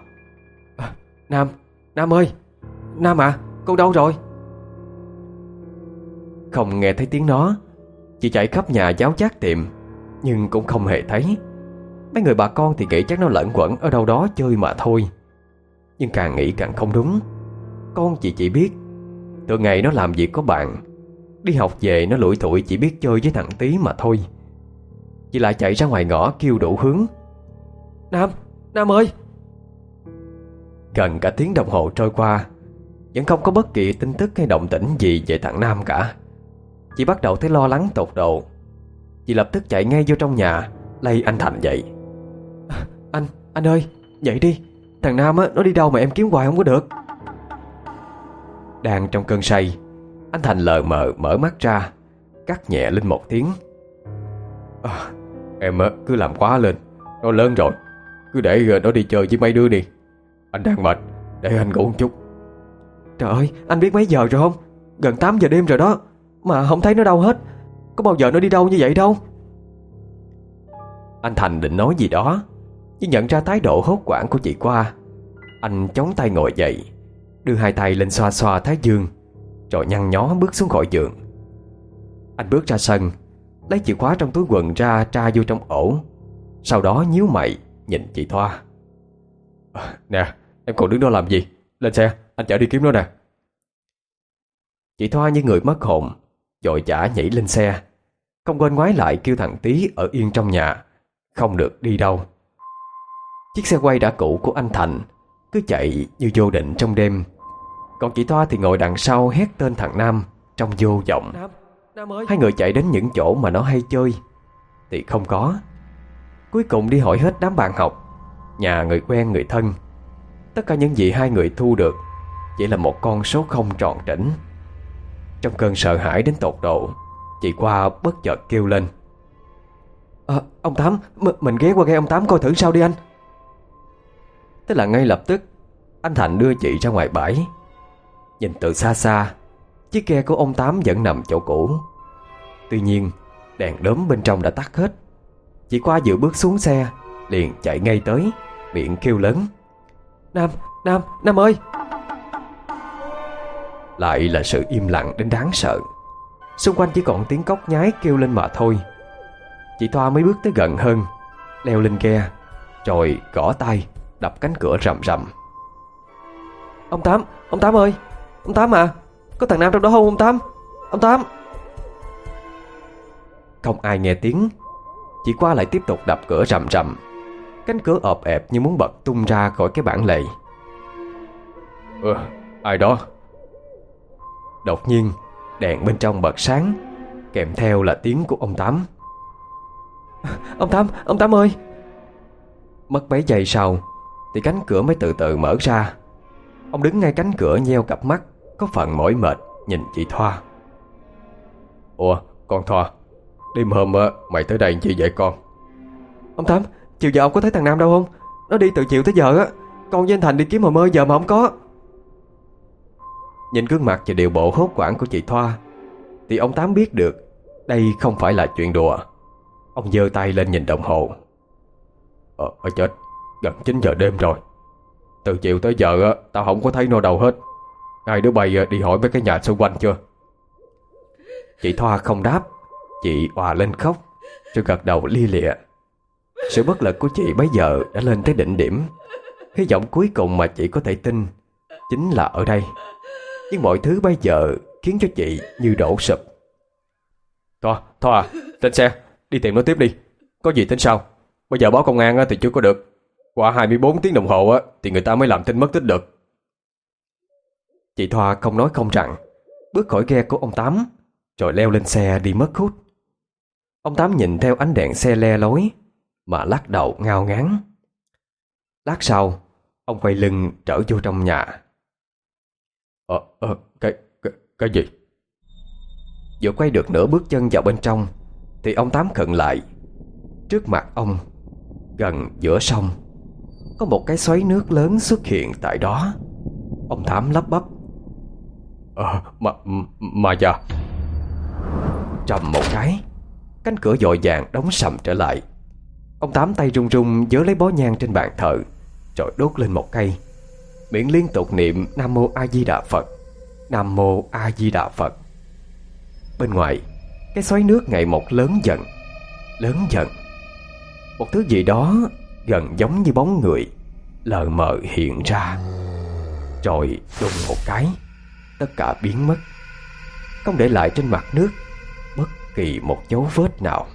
Nam ơi, Nam à, con đâu rồi? Không nghe thấy tiếng nó, chị chạy khắp nhà giáo giác tìm, nhưng cũng không hề thấy. Mấy người bà con thì nghĩ chắc nó lẩn quẩn ở đâu đó chơi mà thôi. Nhưng càng nghĩ càng không đúng. Con chị chỉ biết từ ngày nó làm việc có bạn, đi học về nó lủi thủi chỉ biết chơi với thằng Tí mà thôi. Chị lại chạy ra ngoài ngõ kêu đủ hướng: Nam ơi! Gần cả tiếng đồng hồ trôi qua, vẫn không có bất kỳ tin tức hay động tĩnh gì về thằng Nam cả. Chị bắt đầu thấy lo lắng tột độ. Chị lập tức chạy ngay vô trong nhà, lay anh Thành dậy. Anh ơi, dậy đi. Thằng Nam á, nó đi đâu mà em kiếm hoài không có được. Đang trong cơn say, anh Thành lờ mờ mở mắt ra, cắt nhẹ lên một tiếng. Em cứ làm quá lên, nó lớn rồi, cứ để nó đi chơi với mấy đứa đi. Anh đang mệt, để anh ngủ một chút. Trời ơi, anh biết mấy giờ rồi không? Gần 8 giờ đêm rồi đó, mà không thấy nó đâu hết. Có bao giờ nó đi đâu như vậy đâu. Anh Thành định nói gì đó, nhưng nhận ra thái độ hốt hoảng của chị Qua. Anh chống tay ngồi dậy, đưa hai tay lên xoa xoa thái dương, rồi nhăn nhó bước xuống khỏi giường. Anh bước ra sân, lấy chìa khóa trong túi quần ra tra vô trong ổ. Sau đó nhíu mày nhìn chị Thoa. Nè, em còn đứng đó làm gì? Lên xe, anh chở đi kiếm nó nè. Chị Thoa như người mất hồn, vội vã nhảy lên xe, không quên ngoái lại kêu thằng Tí ở yên trong nhà, không được đi đâu. Chiếc xe quay đã cũ của anh Thành cứ chạy như vô định trong đêm. Còn chị Thoa thì ngồi đằng sau hét tên thằng Nam trong vô vọng. Nam ơi! Hai người chạy đến những chỗ mà nó hay chơi thì không có. Cuối cùng đi hỏi hết đám bạn học, nhà người quen người thân. Tất cả những gì hai người thu được chỉ là một con số không tròn trĩnh. Trong cơn sợ hãi đến tột độ, chị Qua bất chợt kêu lên: Ông Tám, mình ghé qua ghe ông Tám coi thử sao đi anh. Thế là ngay lập tức anh Thành đưa chị ra ngoài bãi. Nhìn từ xa xa, chiếc ghe của ông Tám vẫn nằm chỗ cũ. Tuy nhiên đèn đóm bên trong đã tắt hết. Chị Qua vừa bước xuống xe liền chạy ngay tới, miệng kêu lớn: Nam ơi! Lại là sự im lặng đến đáng sợ. Xung quanh chỉ còn tiếng cóc nhái kêu lên mà thôi. Chị Thoa mới bước tới gần hơn, leo lên ghe, rồi gõ tay đập cánh cửa rầm rầm. Ông Tám ơi! Ông Tám à! Có thằng Nam trong đó không ông Tám? Ông Tám! Không ai nghe tiếng. Chị Qua lại tiếp tục đập cửa rầm rầm. Cánh cửa ọp ẹp như muốn bật tung ra khỏi cái bản lề. Ai đó? Đột nhiên đèn bên trong bật sáng, kèm theo là tiếng của ông Tám. Ông Tám ơi! Mất mấy giây sau thì cánh cửa mới từ từ mở ra. Ông đứng ngay cánh cửa nheo cặp mắt có phần mỏi mệt nhìn chị Thoa. Ủa, con Thoa, đêm hôm mày tới đây chi vậy con? Ông Tám, chiều giờ ông có thấy thằng Nam đâu không? Nó đi từ chiều tới giờ á. Con với anh Thành đi kiếm mà mơ giờ mà không có. Nhìn gương mặt và điệu bộ hốt hoảng của chị Thoa thì ông Tám biết được đây không phải là chuyện đùa. Ông giơ tay lên nhìn đồng hồ. Chết, gần 9 giờ đêm rồi. Từ chiều tới giờ tao không có thấy nó đâu hết. Hai đứa bay đi hỏi mấy cái nhà xung quanh chưa? Chị Thoa không đáp. Chị òa lên khóc. rồi gật đầu lia lịa. Sự bất lực của chị bấy giờ đã lên tới đỉnh điểm. Hy vọng cuối cùng mà chị có thể tin chính là ở đây. Nhưng mọi thứ bây giờ khiến cho chị như đổ sụp. Thoa à, lên xe, đi tìm nó tiếp đi. Có gì tính sao? Bây giờ báo công an thì chưa có được. Qua 24 tiếng đồng hồ thì người ta mới làm tin mất tích được. Chị Thoa không nói không rằng, bước khỏi ghe của ông Tám, rồi leo lên xe đi mất hút. Ông Tám nhìn theo ánh đèn xe le lối mà lắc đầu ngao ngán. Lát sau, ông quay lưng trở vô trong nhà. Cái gì? Vừa quay được nửa bước chân vào bên trong thì ông Tám khựng lại. Trước mặt ông, gần giữa sông, có một cái xoáy nước lớn xuất hiện tại đó. Ông Tám lắp bắp: Mà dạ. Trầm một cái, cánh cửa vội vàng đóng sầm trở lại. Ông Tám tay run run vớ lấy bó nhang trên bàn thờ, rồi đốt lên một cây, miệng liên tục niệm Nam Mô A Di Đà Phật, Nam Mô A Di Đà Phật. Bên ngoài, cái xoáy nước ngày một lớn dần, lớn dần. Một thứ gì đó gần giống như bóng người lờ mờ hiện ra, rồi đùng một cái, tất cả biến mất, không để lại trên mặt nước bất kỳ một dấu vết nào.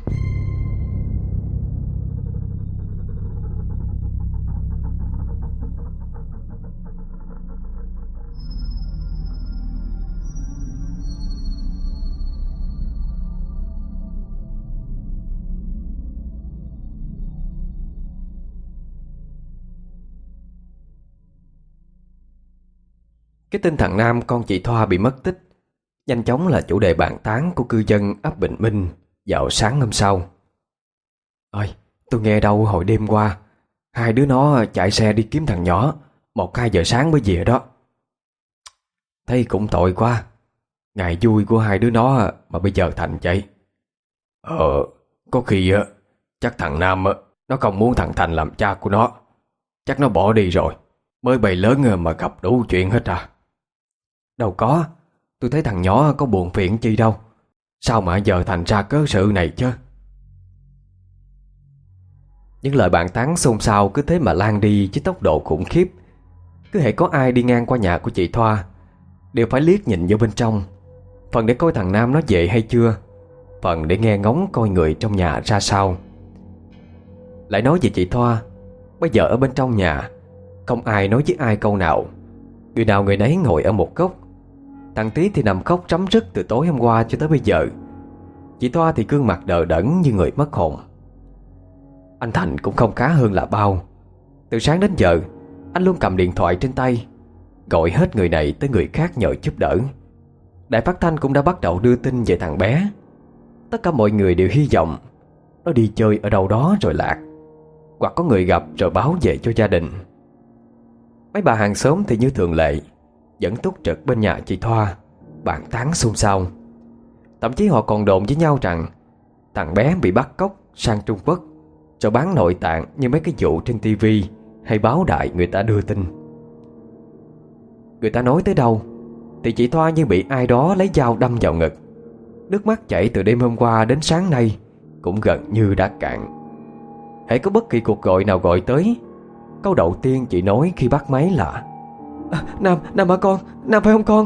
Cái tin thằng Nam con chị Thoa bị mất tích nhanh chóng là chủ đề bàn tán của cư dân ấp Bình Minh vào sáng hôm sau. Ơi, tôi nghe đâu hồi đêm qua hai đứa nó chạy xe đi kiếm thằng nhỏ 1-2 giờ sáng mới về đó. Thấy cũng tội quá. Ngày vui của hai đứa nó mà bây giờ thành vậy. Có khi chắc thằng Nam nó không muốn thằng Thành làm cha của nó. Chắc nó bỏ đi rồi. Mới bày lớn mà gặp đủ chuyện hết à. Đâu có, tôi thấy thằng nhỏ có buồn phiền chi đâu. Sao mà giờ thành ra cớ sự này chứ? Những lời bàn tán xôn xao cứ thế mà lan đi với tốc độ khủng khiếp. Cứ hễ có ai đi ngang qua nhà của chị Thoa đều phải liếc nhìn vô bên trong, phần để coi thằng Nam nó về hay chưa, phần để nghe ngóng coi người trong nhà ra sao. Lại nói về chị Thoa, bây giờ ở bên trong nhà không ai nói với ai câu nào. Người nào người nấy ngồi ở một góc. Thằng Tí thì nằm khóc rắm rứt từ tối hôm qua cho tới bây giờ. Chị Thoa thì gương mặt đờ đẫn như người mất hồn. Anh Thành cũng không khá hơn là bao. Từ sáng đến giờ anh luôn cầm điện thoại trên tay, gọi hết người này tới người khác nhờ giúp đỡ. Đài phát thanh cũng đã bắt đầu đưa tin về thằng bé. Tất cả mọi người đều hy vọng nó đi chơi ở đâu đó rồi lạc, hoặc có người gặp rồi báo về cho gia đình. Mấy bà hàng xóm thì như thường lệ vẫn túc trực bên nhà chị Thoa, bàn tán xôn xao. Thậm chí họ còn đồn với nhau rằng thằng bé bị bắt cóc sang Trung Quốc rồi bán nội tạng như mấy cái vụ trên tivi hay báo đài người ta đưa tin. Người ta nói tới đâu thì chị Thoa như bị ai đó lấy dao đâm vào ngực. Nước mắt chảy từ đêm hôm qua đến sáng nay cũng gần như đã cạn. Hễ có bất kỳ cuộc gọi nào gọi tới, câu đầu tiên chị nói khi bắt máy là Nam hả con? Nam phải không con?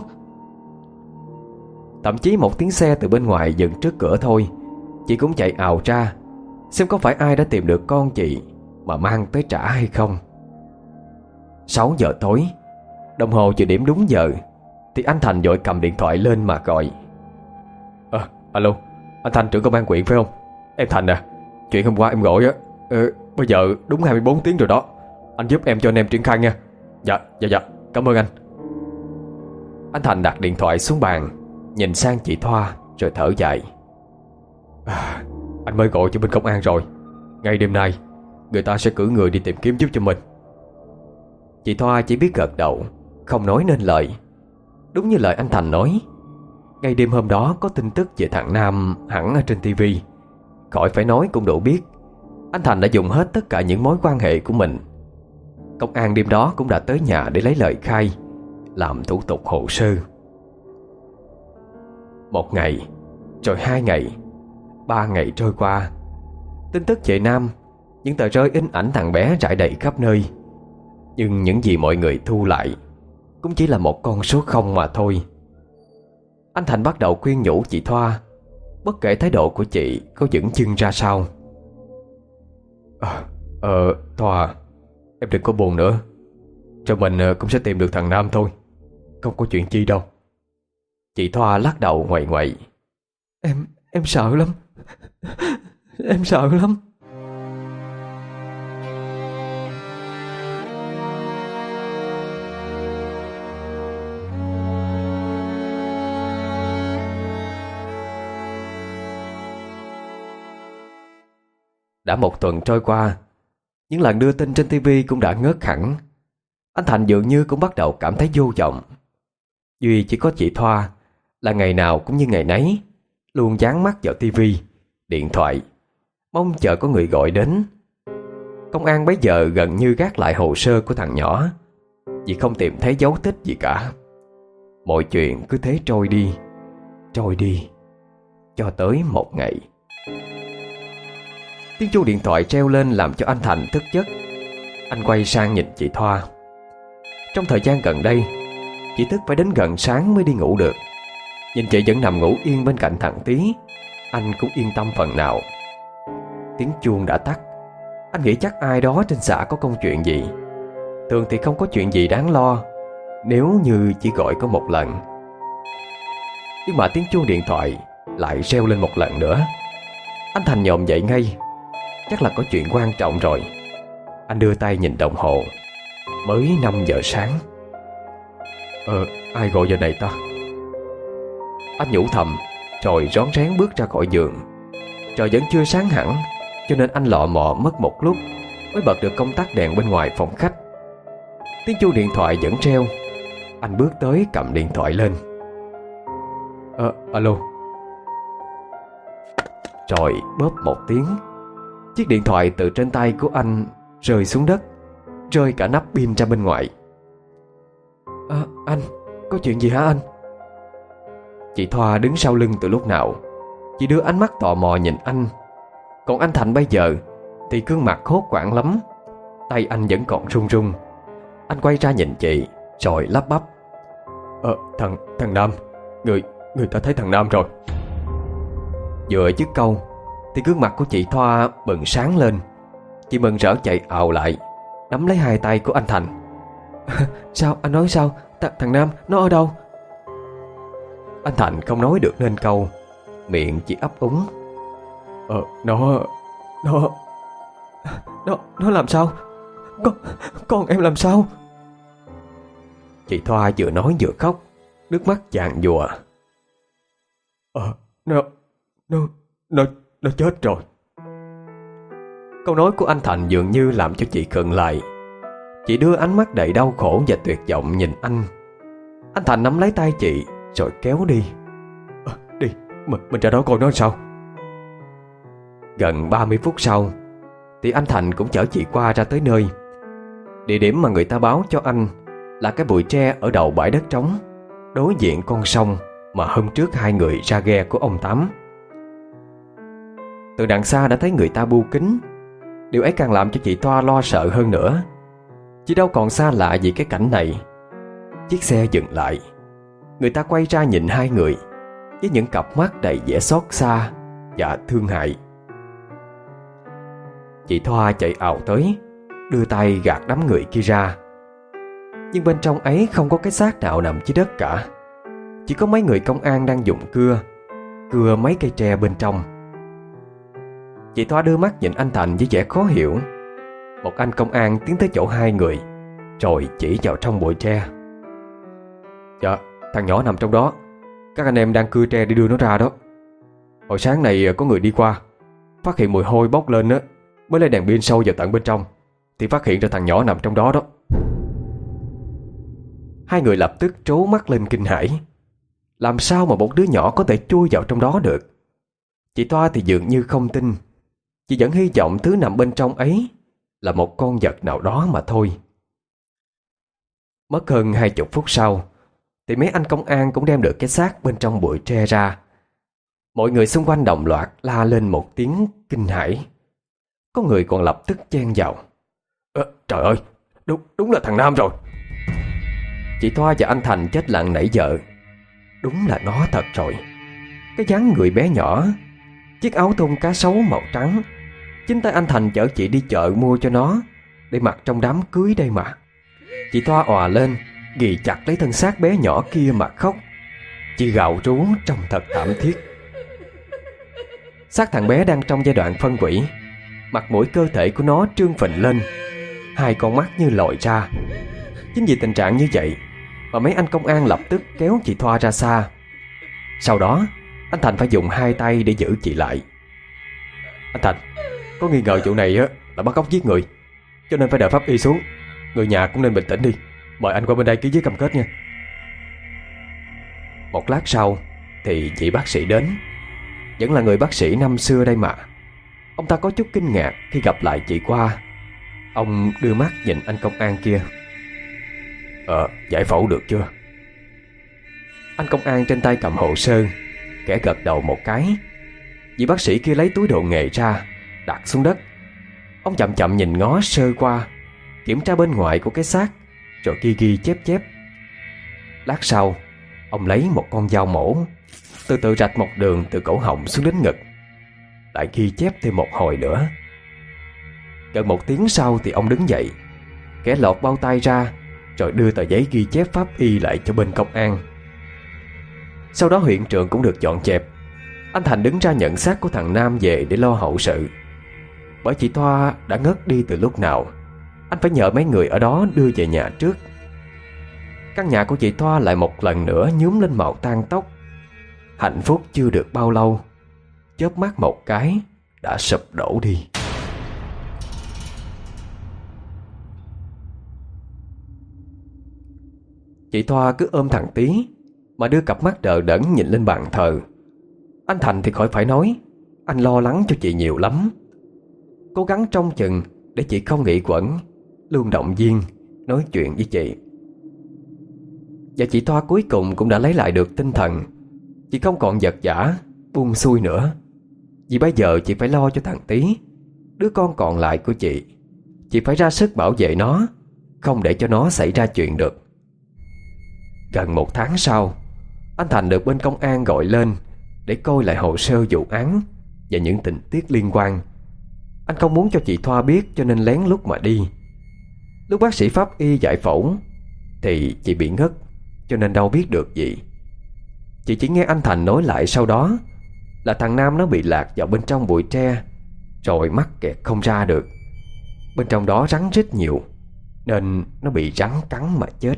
Thậm chí một tiếng xe từ bên ngoài dừng trước cửa thôi, chị cũng chạy ào ra xem có phải ai đã tìm được con chị mà mang tới trả hay không. 6 giờ tối, đồng hồ vừa điểm đúng giờ thì anh Thành vội cầm điện thoại lên mà gọi. Alo, anh Thành trưởng công an huyện phải không? Em Thành à, chuyện hôm qua em gọi á, bây giờ đúng 24 tiếng rồi đó. Anh giúp em cho anh em triển khai nha. Dạ, cảm ơn anh. Anh Thành đặt điện thoại xuống bàn, nhìn sang chị Thoa rồi thở dài. Anh mới gọi cho bên công an rồi. Ngay đêm nay người ta sẽ cử người đi tìm kiếm giúp cho mình. Chị Thoa chỉ biết gật đầu, không nói nên lời. Đúng như lời anh Thành nói, ngay đêm hôm đó có tin tức về thằng Nam hẳn ở trên tivi. Khỏi phải nói cũng đủ biết anh Thành đã dùng hết tất cả những mối quan hệ của mình. Công an đêm đó cũng đã tới nhà để lấy lời khai, làm thủ tục hồ sơ. 1 ngày, rồi 2 ngày, 3 ngày trôi qua Tin tức về Nam, những tờ rơi in ảnh thằng bé rải đầy khắp nơi. Nhưng những gì mọi người thu lại cũng chỉ là một con số không mà thôi. Anh Thành bắt đầu khuyên nhủ chị Thoa, bất kể thái độ của chị có vững chưng ra sao. Thoa, em đừng có buồn nữa. Rồi mình cũng sẽ tìm được thằng Nam thôi. Không có chuyện chi đâu. Chị Thoa lắc đầu ngoại ngoại. Em sợ lắm. Em sợ lắm. Đã một tuần trôi qua, những lần đưa tin trên TV cũng đã ngớt hẳn. Anh Thành dường như cũng bắt đầu cảm thấy vô vọng. Duy chỉ có chị Thoa là ngày nào cũng như ngày nấy, luôn dán mắt vào TV, điện thoại, mong chờ có người gọi đến. Công an bấy giờ gần như gác lại hồ sơ của thằng nhỏ, vì không tìm thấy dấu tích gì cả. Mọi chuyện cứ thế trôi đi, cho tới một ngày. Tiếng chuông điện thoại treo lên làm cho anh Thành thức giấc. Anh quay sang nhìn chị Thoa. Trong thời gian gần đây, chị thức phải đến gần sáng mới đi ngủ được. Nhìn chị vẫn nằm ngủ yên bên cạnh thằng Tí, anh cũng yên tâm phần nào. Tiếng chuông đã tắt. Anh nghĩ chắc ai đó trên xã có công chuyện gì. Thường thì không có chuyện gì đáng lo nếu như chỉ gọi có một lần. Nhưng mà tiếng chuông điện thoại lại reo lên một lần nữa. Anh Thành nhòm dậy ngay. Chắc là có chuyện quan trọng rồi. Anh đưa tay nhìn đồng hồ. Mới 5 giờ sáng. Ai gọi giờ này ta? Anh nhủ thầm, rồi rón rén bước ra khỏi giường. Trời vẫn chưa sáng hẳn, cho nên anh lọ mọ mất một lúc mới bật được công tắc đèn bên ngoài phòng khách. Tiếng chuông điện thoại vẫn reo. Anh bước tới cầm điện thoại lên. Alo. Rồi bóp một tiếng, chiếc điện thoại từ trên tay của anh rơi xuống đất, rơi cả nắp pin ra bên ngoài. Anh, có chuyện gì hả anh? Chị Thoa đứng sau lưng từ lúc nào. Chị đưa ánh mắt tò mò nhìn anh. Còn anh Thành bây giờ thì gương mặt hốt hoảng lắm. Tay anh vẫn còn run run. Anh quay ra nhìn chị rồi lắp bắp. Thằng Nam. Người ta thấy thằng Nam rồi. Vừa dứt câu thì gương mặt của chị Thoa bừng sáng lên. Chị mừng rỡ chạy ào lại, nắm lấy hai tay của anh Thành. Sao? Anh nói sao? Thằng Nam nó ở đâu? Anh Thành không nói được nên câu, miệng chỉ ấp úng. Nó làm sao? Con em làm sao? Chị Thoa vừa nói vừa khóc, nước mắt giàn giụa. Nó chết rồi. Câu nói của anh Thành dường như làm cho chị khựng lại. Chị đưa ánh mắt đầy đau khổ và tuyệt vọng nhìn anh. Anh Thành nắm lấy tay chị rồi kéo đi. Đi, mình ra đó coi nó sao. Gần 30 phút sau thì anh Thành cũng chở chị qua ra tới nơi. Địa điểm mà người ta báo cho anh là cái bụi tre ở đầu bãi đất trống, đối diện con sông mà hôm trước hai người ra ghe của ông Tám. Từ đằng xa đã thấy người ta bu kính. Điều ấy càng làm cho chị Thoa lo sợ hơn nữa. Chứ đâu còn xa lạ gì cái cảnh này. Chiếc xe dừng lại. Người ta quay ra nhìn hai người với những cặp mắt đầy vẻ xót xa và thương hại. Chị Thoa chạy ào tới, đưa tay gạt đám người kia ra. Nhưng bên trong ấy không có cái xác nào nằm dưới đất cả. Chỉ có mấy người công an đang dùng cưa mấy cây tre bên trong. Chị Thoa đưa mắt nhìn anh Thành với vẻ khó hiểu. Một anh công an tiến tới chỗ hai người, rồi chỉ vào trong bụi tre. Dạ, thằng nhỏ nằm trong đó. Các anh em đang cưa tre để đưa nó ra đó. Hồi sáng này có người đi qua, phát hiện mùi hôi bốc lên á, mới lấy đèn pin sâu vào tận bên trong, thì phát hiện ra thằng nhỏ nằm trong đó đó. Hai người lập tức trố mắt lên kinh hãi. Làm sao mà một đứa nhỏ có thể chui vào trong đó được? Chị Thoa thì dường như không tin. Chị vẫn hy vọng thứ nằm bên trong ấy là một con vật nào đó mà thôi. Mất hơn 20 phút sau thì mấy anh công an cũng đem được cái xác bên trong bụi tre ra. Mọi người xung quanh đồng loạt la lên một tiếng kinh hãi. Có người còn lập tức chen vào. Trời ơi, đúng là thằng Nam rồi. Chị Thoa và anh Thành chết lặng nãy giờ. Đúng là nó thật rồi. Cái dáng người bé nhỏ, chiếc áo thun cá sấu màu trắng. Chính tay anh Thành chở chị đi chợ mua cho nó, để mặc trong đám cưới đây mà. Chị Thoa òa lên, ghì chặt lấy thân xác bé nhỏ kia mà khóc. Chị gào rú trông thật thảm thiết. Xác thằng bé đang trong giai đoạn phân hủy. Mặt mũi cơ thể của nó trương phình lên, hai con mắt như lồi ra. Chính vì tình trạng như vậy mà mấy anh công an lập tức kéo chị Thoa ra xa. Sau đó anh Thành phải dùng hai tay để giữ chị lại. Anh Thành, có nghi ngờ vụ này là bắt cóc giết người, cho nên phải đợi pháp y xuống. Người nhà cũng nên bình tĩnh đi. Mời anh qua bên đây ký giấy cam kết nha. Một lát sau thì chị bác sĩ đến. Vẫn là người bác sĩ năm xưa đây mà. Ông ta có chút kinh ngạc khi gặp lại chị Khoa. Ông đưa mắt nhìn anh công an kia. Giải phẫu được chưa? Anh công an trên tay cầm hồ sơ, khẽ gật đầu một cái. Vị bác sĩ kia lấy túi đồ nghề ra, đặt xuống đất. Ông chậm chậm nhìn ngó sơ qua, kiểm tra bên ngoài của cái xác, rồi ghi ghi chép chép. Lát sau, ông lấy một con dao mổ, từ từ rạch một đường từ cổ họng xuống đến ngực, lại ghi chép thêm một hồi nữa. Gần 1 tiếng sau thì ông đứng dậy, khẽ lột bao tay ra, rồi đưa tờ giấy ghi chép pháp y lại cho bên công an. Sau đó hiện trường cũng được dọn dẹp. Anh Thành đứng ra nhận xác của thằng Nam về để lo hậu sự. Bởi chị Thoa đã ngất đi từ lúc nào, anh phải nhờ mấy người ở đó đưa về nhà trước. Căn nhà của chị Thoa lại một lần nữa nhuốm lên màu tang tóc. Hạnh phúc chưa được bao lâu, chớp mắt một cái đã sụp đổ đi. Chị Thoa cứ ôm thằng Tí mà đưa cặp mắt đờ đẫn nhìn lên bàn thờ. Anh Thành thì khỏi phải nói, anh lo lắng cho chị nhiều lắm. Cố gắng trông chừng để chị không nghĩ quẩn, luôn động viên nói chuyện với chị. Và chị Thoa cuối cùng cũng đã lấy lại được tinh thần. Chị không còn vật vã buông xuôi nữa. Vì bây giờ chị phải lo cho thằng Tí, đứa con còn lại của chị. Chị phải ra sức bảo vệ nó, không để cho nó xảy ra chuyện được. Gần 1 tháng sau, anh Thành được bên công an gọi lên để coi lại hồ sơ vụ án và những tình tiết liên quan. Anh không muốn cho chị Thoa biết, cho nên lén lút mà đi. Lúc bác sĩ pháp y giải phẫu thì chị bị ngất, cho nên đâu biết được gì. Chị chỉ nghe anh Thành nói lại sau đó là thằng Nam nó bị lạc vào bên trong bụi tre, rồi mắc kẹt không ra được. Bên trong đó rắn rít nhiều, nên nó bị rắn cắn mà chết.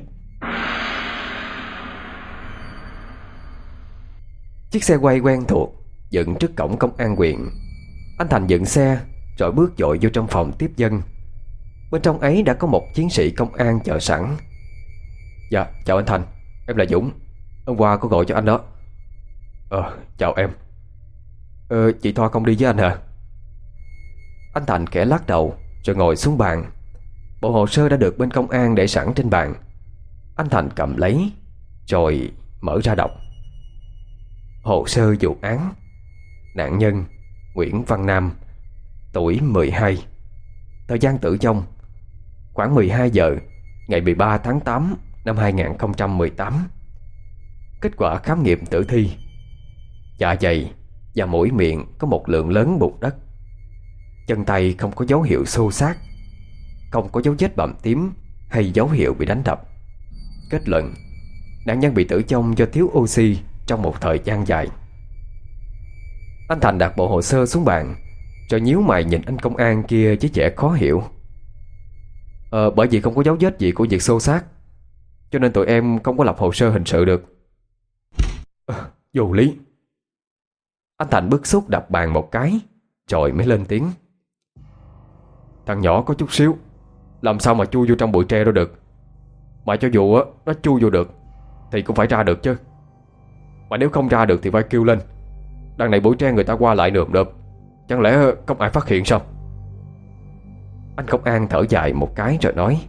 Chiếc xe quay quen thuộc dựng trước cổng công an huyện. Anh Thành dựng xe rồi bước vội vô trong phòng tiếp dân. Bên trong ấy đã có một chiến sĩ công an chờ sẵn. Dạ, chào anh Thành, em là Dũng. Hôm qua có gọi cho anh đó. Chào em. Chị Thoa không đi với anh hả? Anh Thành khẽ lắc đầu rồi ngồi xuống bàn. Bộ hồ sơ đã được bên công an để sẵn trên bàn. Anh Thành cầm lấy rồi mở ra đọc. Hồ sơ vụ án. Nạn nhân Nguyễn Văn Nam, tuổi 12. Thời gian tử vong khoảng 12 giờ ngày 13 tháng 8 năm 2018. Kết quả khám nghiệm tử thi: dạ dày và mũi miệng có một lượng lớn bụt đất. Chân tay không có dấu hiệu xô xát, không có dấu vết bầm tím hay dấu hiệu bị đánh đập. Kết luận nạn nhân bị tử vong do thiếu oxy trong một thời gian dài. Anh Thành đặt bộ hồ sơ xuống bàn rồi nhíu mày nhìn anh công an kia với vẻ khó hiểu. Bởi vì không có dấu vết gì của việc xô xát, cho nên tụi em không có lập hồ sơ hình sự được. Vô lý. Anh Thành bức xúc đập bàn một cái rồi mới lên tiếng. Thằng nhỏ có chút xíu, làm sao mà chui vô trong bụi tre đó được. Mà cho dù nó chui vô được thì cũng phải ra được chứ. Mà nếu không ra được thì phải kêu lên. Đằng này bụi tre người ta qua lại nườm nượp, chẳng lẽ không ai phát hiện sao? Anh công an thở dài một cái rồi nói.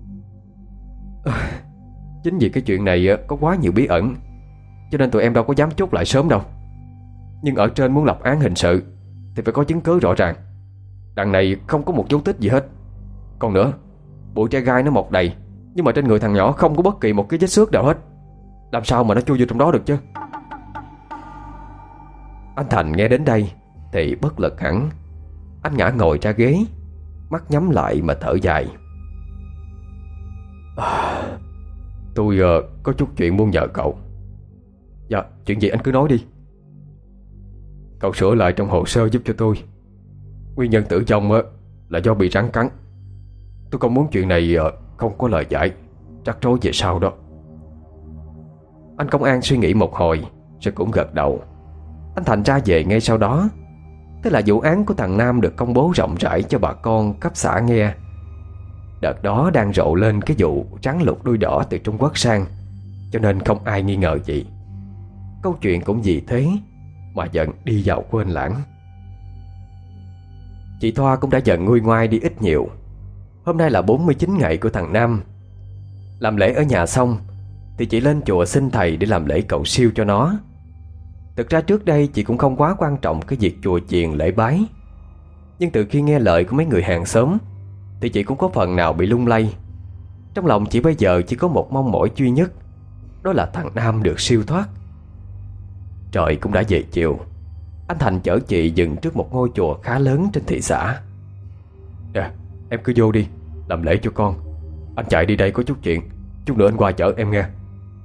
Chính vì cái chuyện này có quá nhiều bí ẩn, cho nên tụi em đâu có dám chốt lại sớm đâu. Nhưng ở trên muốn lập án hình sự thì phải có chứng cứ rõ ràng. Đằng này không có một dấu tích gì hết. Còn nữa, bụi tre gai nó mọc đầy, nhưng mà trên người thằng nhỏ không có bất kỳ một cái vết xước nào hết. Làm sao mà nó chui vô trong đó được chứ? Anh Thành nghe đến đây thì bất lực hẳn. Anh ngã ngồi ra ghế, mắt nhắm lại mà thở dài. Tôi có chút chuyện muốn nhờ cậu. Dạ, chuyện gì anh cứ nói đi. Cậu sửa lại trong hồ sơ giúp cho tôi. Nguyên nhân tử vong là do bị rắn cắn. Tôi không muốn chuyện này không có lời giải, rắc rối về sau đó. Anh công an suy nghĩ một hồi rồi cũng gật đầu. Anh Thành ra về ngay sau đó. Tức là vụ án của thằng Nam được công bố rộng rãi cho bà con cấp xã nghe. Đợt đó đang rộ lên cái vụ rắn lục đuôi đỏ từ Trung Quốc sang, cho nên không ai nghi ngờ gì. Câu chuyện cũng vì thế mà dần đi vào quên lãng. Chị Thoa cũng đã dần nguôi ngoai đi ít nhiều. Hôm nay là 49 ngày của thằng Nam. Làm lễ ở nhà xong thì chị lên chùa xin thầy để làm lễ cầu siêu cho nó. Thực ra trước đây chị cũng không quá quan trọng cái việc chùa chiền lễ bái. Nhưng từ khi nghe lời của mấy người hàng xóm thì chị cũng có phần nào bị lung lay. Trong lòng chị bây giờ chỉ có một mong mỏi duy nhất, đó là thằng Nam được siêu thoát. Trời cũng đã về chiều. Anh Thành chở chị dừng trước một ngôi chùa khá lớn trên thị xã. Em cứ vô đi, làm lễ cho con. Anh chạy đi đây có chút chuyện, chút nữa anh qua chở em nghe.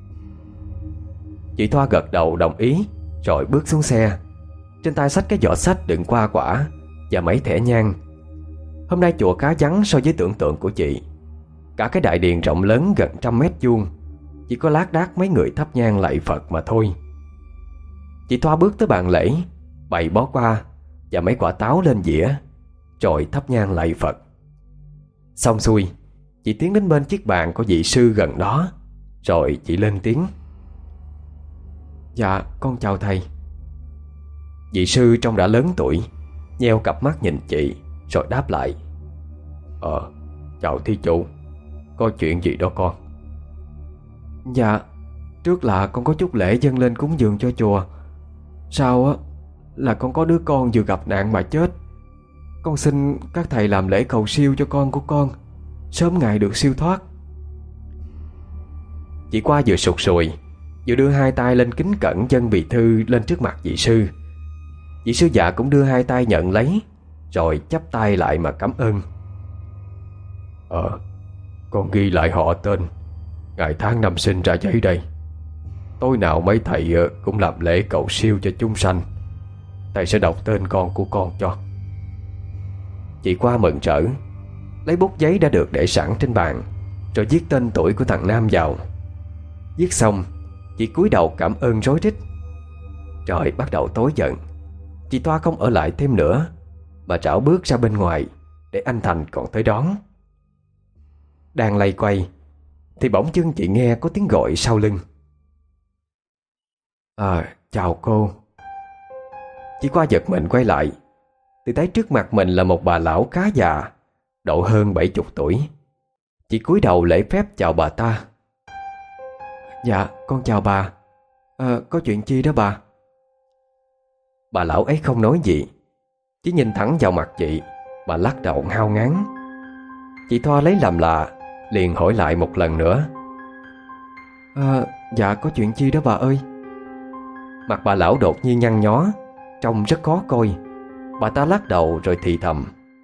Chị Thoa gật đầu đồng ý, rồi bước xuống xe. Trên tay xách cái giỏ xách đựng hoa quả và mấy thẻ nhang. Hôm nay chùa khá vắng so với tưởng tượng của chị. Cả cái đại điện rộng lớn gần 100 m², chỉ có lác đác mấy người thắp nhang lạy Phật mà thôi. Chị Thoa bước tới bàn lễ, bày bó hoa và mấy quả táo lên dĩa, rồi thắp nhang lạy Phật. Xong xuôi, chị tiến đến bên chiếc bàn có vị sư gần đó, rồi chị lên tiếng. Dạ, con chào thầy. Vị sư trông đã lớn tuổi, nheo cặp mắt nhìn chị, rồi đáp lại. Chào thí chủ. Có chuyện gì đó con? Dạ, trước là con có chút lễ dâng lên cúng dường cho chùa. Sau á là con có đứa con vừa gặp nạn mà chết. Con xin các thầy làm lễ cầu siêu cho con của con, sớm ngày được siêu thoát. Chị qua vừa sụt sùi, vừa đưa hai tay lên kính cẩn dâng bì thư lên trước mặt vị sư. Vị sư già cũng đưa hai tay nhận lấy, rồi chắp tay lại mà cảm ơn. Con ghi lại họ tên, ngày tháng năm sinh ra giấy đây. Tối nào mấy thầy cũng làm lễ cầu siêu cho chúng sanh. Thầy sẽ đọc tên con của con cho. Chị qua mừng rỡ, lấy bút giấy đã được để sẵn trên bàn, rồi viết tên tuổi của thằng Nam vào. Viết xong, chị cúi đầu cảm ơn rối rít. Trời bắt đầu tối dần. Chị Thoa không ở lại thêm nữa, mà rảo bước ra bên ngoài để anh Thành còn tới đón. Đang lay quay thì bỗng dưng chị nghe có tiếng gọi sau lưng. Chào cô. Chị qua giật mình quay lại thì thấy trước mặt mình là một bà lão khá già, độ hơn 70 tuổi. Chị cúi đầu lễ phép chào bà ta. Dạ, con chào bà. Có chuyện chi đó bà? Bà lão ấy không nói gì, chỉ nhìn thẳng vào mặt chị mà lắc đầu ngao ngán. Chị Thoa lấy làm lạ, liền hỏi lại một lần nữa. Dạ, có chuyện chi đó bà ơi? Mặt bà lão đột nhiên nhăn nhó, trông rất khó coi. Bà ta lắc đầu rồi thì thầm.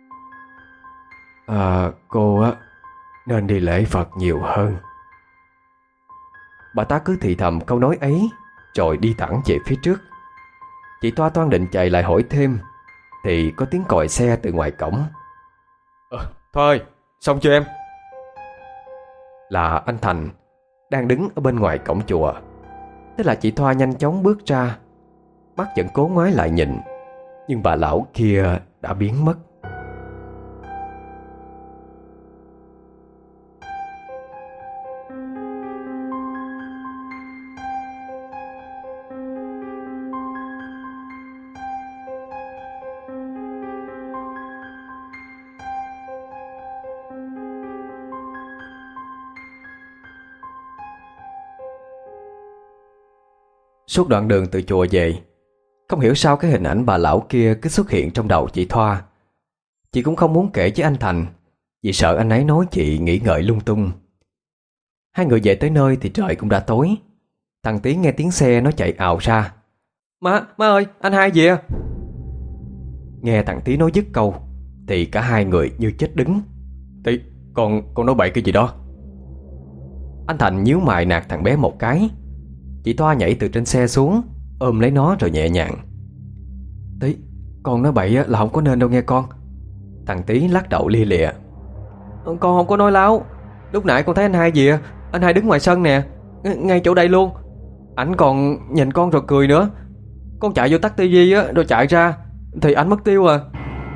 Cô á nên đi lễ Phật nhiều hơn. Bà ta cứ thì thầm câu nói ấy, rồi đi thẳng về phía trước. Chị Thoa toan định chạy lại hỏi thêm thì có tiếng còi xe từ ngoài cổng. Thoa ơi, xong chưa em? Là anh Thành đang đứng ở bên ngoài cổng chùa. Thế là chị Thoa nhanh chóng bước ra, mắt vẫn cố ngoái lại nhìn, nhưng bà lão kia đã biến mất. Suốt đoạn đường từ chùa về, không hiểu sao cái hình ảnh bà lão kia cứ xuất hiện trong đầu chị Thoa. Chị cũng không muốn kể với anh Thành, vì sợ anh ấy nói chị nghĩ ngợi lung tung. Hai người về tới nơi thì trời cũng đã tối. Thằng Tí nghe tiếng xe nó chạy ào ra. Má ơi, anh Hai về à? Nghe thằng Tí nói dứt câu thì cả hai người như chết đứng. Tí, con nói bậy cái gì đó? Anh Thành nhíu mày nạt thằng bé một cái. Chị Thoa nhảy từ trên xe xuống, ôm lấy nó rồi nhẹ nhàng. Tí, con nói bậy là không có nên đâu nghe con. Thằng Tí lắc đầu lia lịa. Con không có nói láo. Lúc nãy con thấy anh Hai về. Anh Hai đứng ngoài sân nè, ngay chỗ đây luôn. Ảnh còn nhìn con rồi cười nữa. Con chạy vô tắt tivi rồi chạy ra thì ảnh mất tiêu à.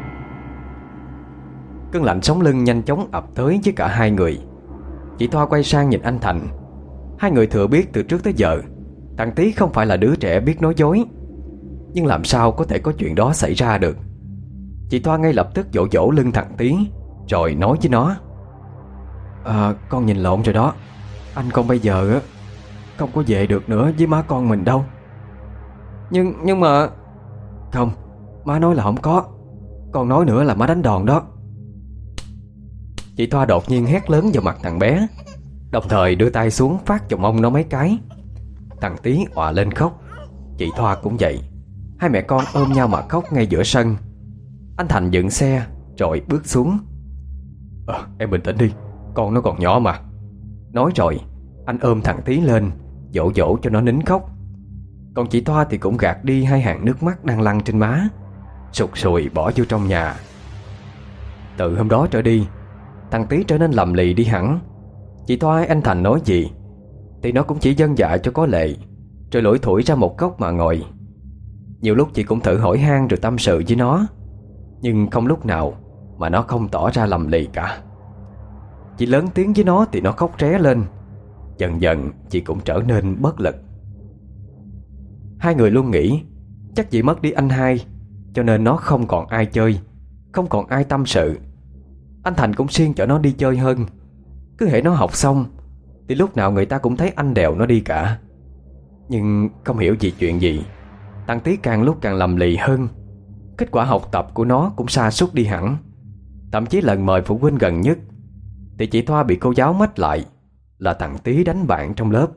Cơn lạnh sống lưng nhanh chóng ập tới với cả hai người. Chị Thoa quay sang nhìn anh Thành. Hai người thừa biết từ trước tới giờ thằng Tí không phải là đứa trẻ biết nói dối, nhưng làm sao có thể có chuyện đó xảy ra được. Chị Thoa ngay lập tức vỗ vỗ lưng thằng Tí, rồi nói với nó. Con nhìn lộn rồi đó. Anh con bây giờ không có về được nữa với má con mình đâu. Nhưng mà... Không, má nói là không có. Con nói nữa là má đánh đòn đó. Chị Thoa đột nhiên hét lớn vào mặt thằng bé, đồng thời đưa tay xuống phát vào mông nó mấy cái. Thằng Tí òa lên khóc. Chị Thoa cũng vậy. Hai mẹ con ôm nhau mà khóc ngay giữa sân. Anh Thành dựng xe rồi bước xuống. Em bình tĩnh đi, con nó còn nhỏ mà. Nói rồi anh ôm thằng Tí lên, dỗ dỗ cho nó nín khóc. Còn chị Thoa thì cũng gạt đi hai hàng nước mắt đang lăn trên má, sụt sùi bỏ vô trong nhà. Từ hôm đó trở đi, thằng Tí trở nên lầm lì đi hẳn. Chị Thoa hay anh Thành nói gì thì nó cũng chỉ vâng dạ cho có lệ, rồi lủi thủi ra một góc mà ngồi. Nhiều lúc chị cũng thử hỏi han rồi tâm sự với nó, nhưng không lúc nào mà nó không tỏ ra lầm lì cả. Chị lớn tiếng với nó thì nó khóc ré lên. Dần dần chị cũng trở nên bất lực. Hai người luôn nghĩ chắc chị mất đi anh Hai, cho nên nó không còn ai chơi, không còn ai tâm sự. Anh Thành cũng siêng chở nó đi chơi hơn. Cứ hễ nó học xong thì lúc nào người ta cũng thấy anh đèo nó đi cả. Nhưng không hiểu vì chuyện gì, thằng Tí càng lúc càng lầm lì hơn. Kết quả học tập của nó cũng sa sút đi hẳn. Thậm chí lần mời phụ huynh gần nhất thì chị Thoa bị cô giáo mách lại là thằng Tí đánh bạn trong lớp.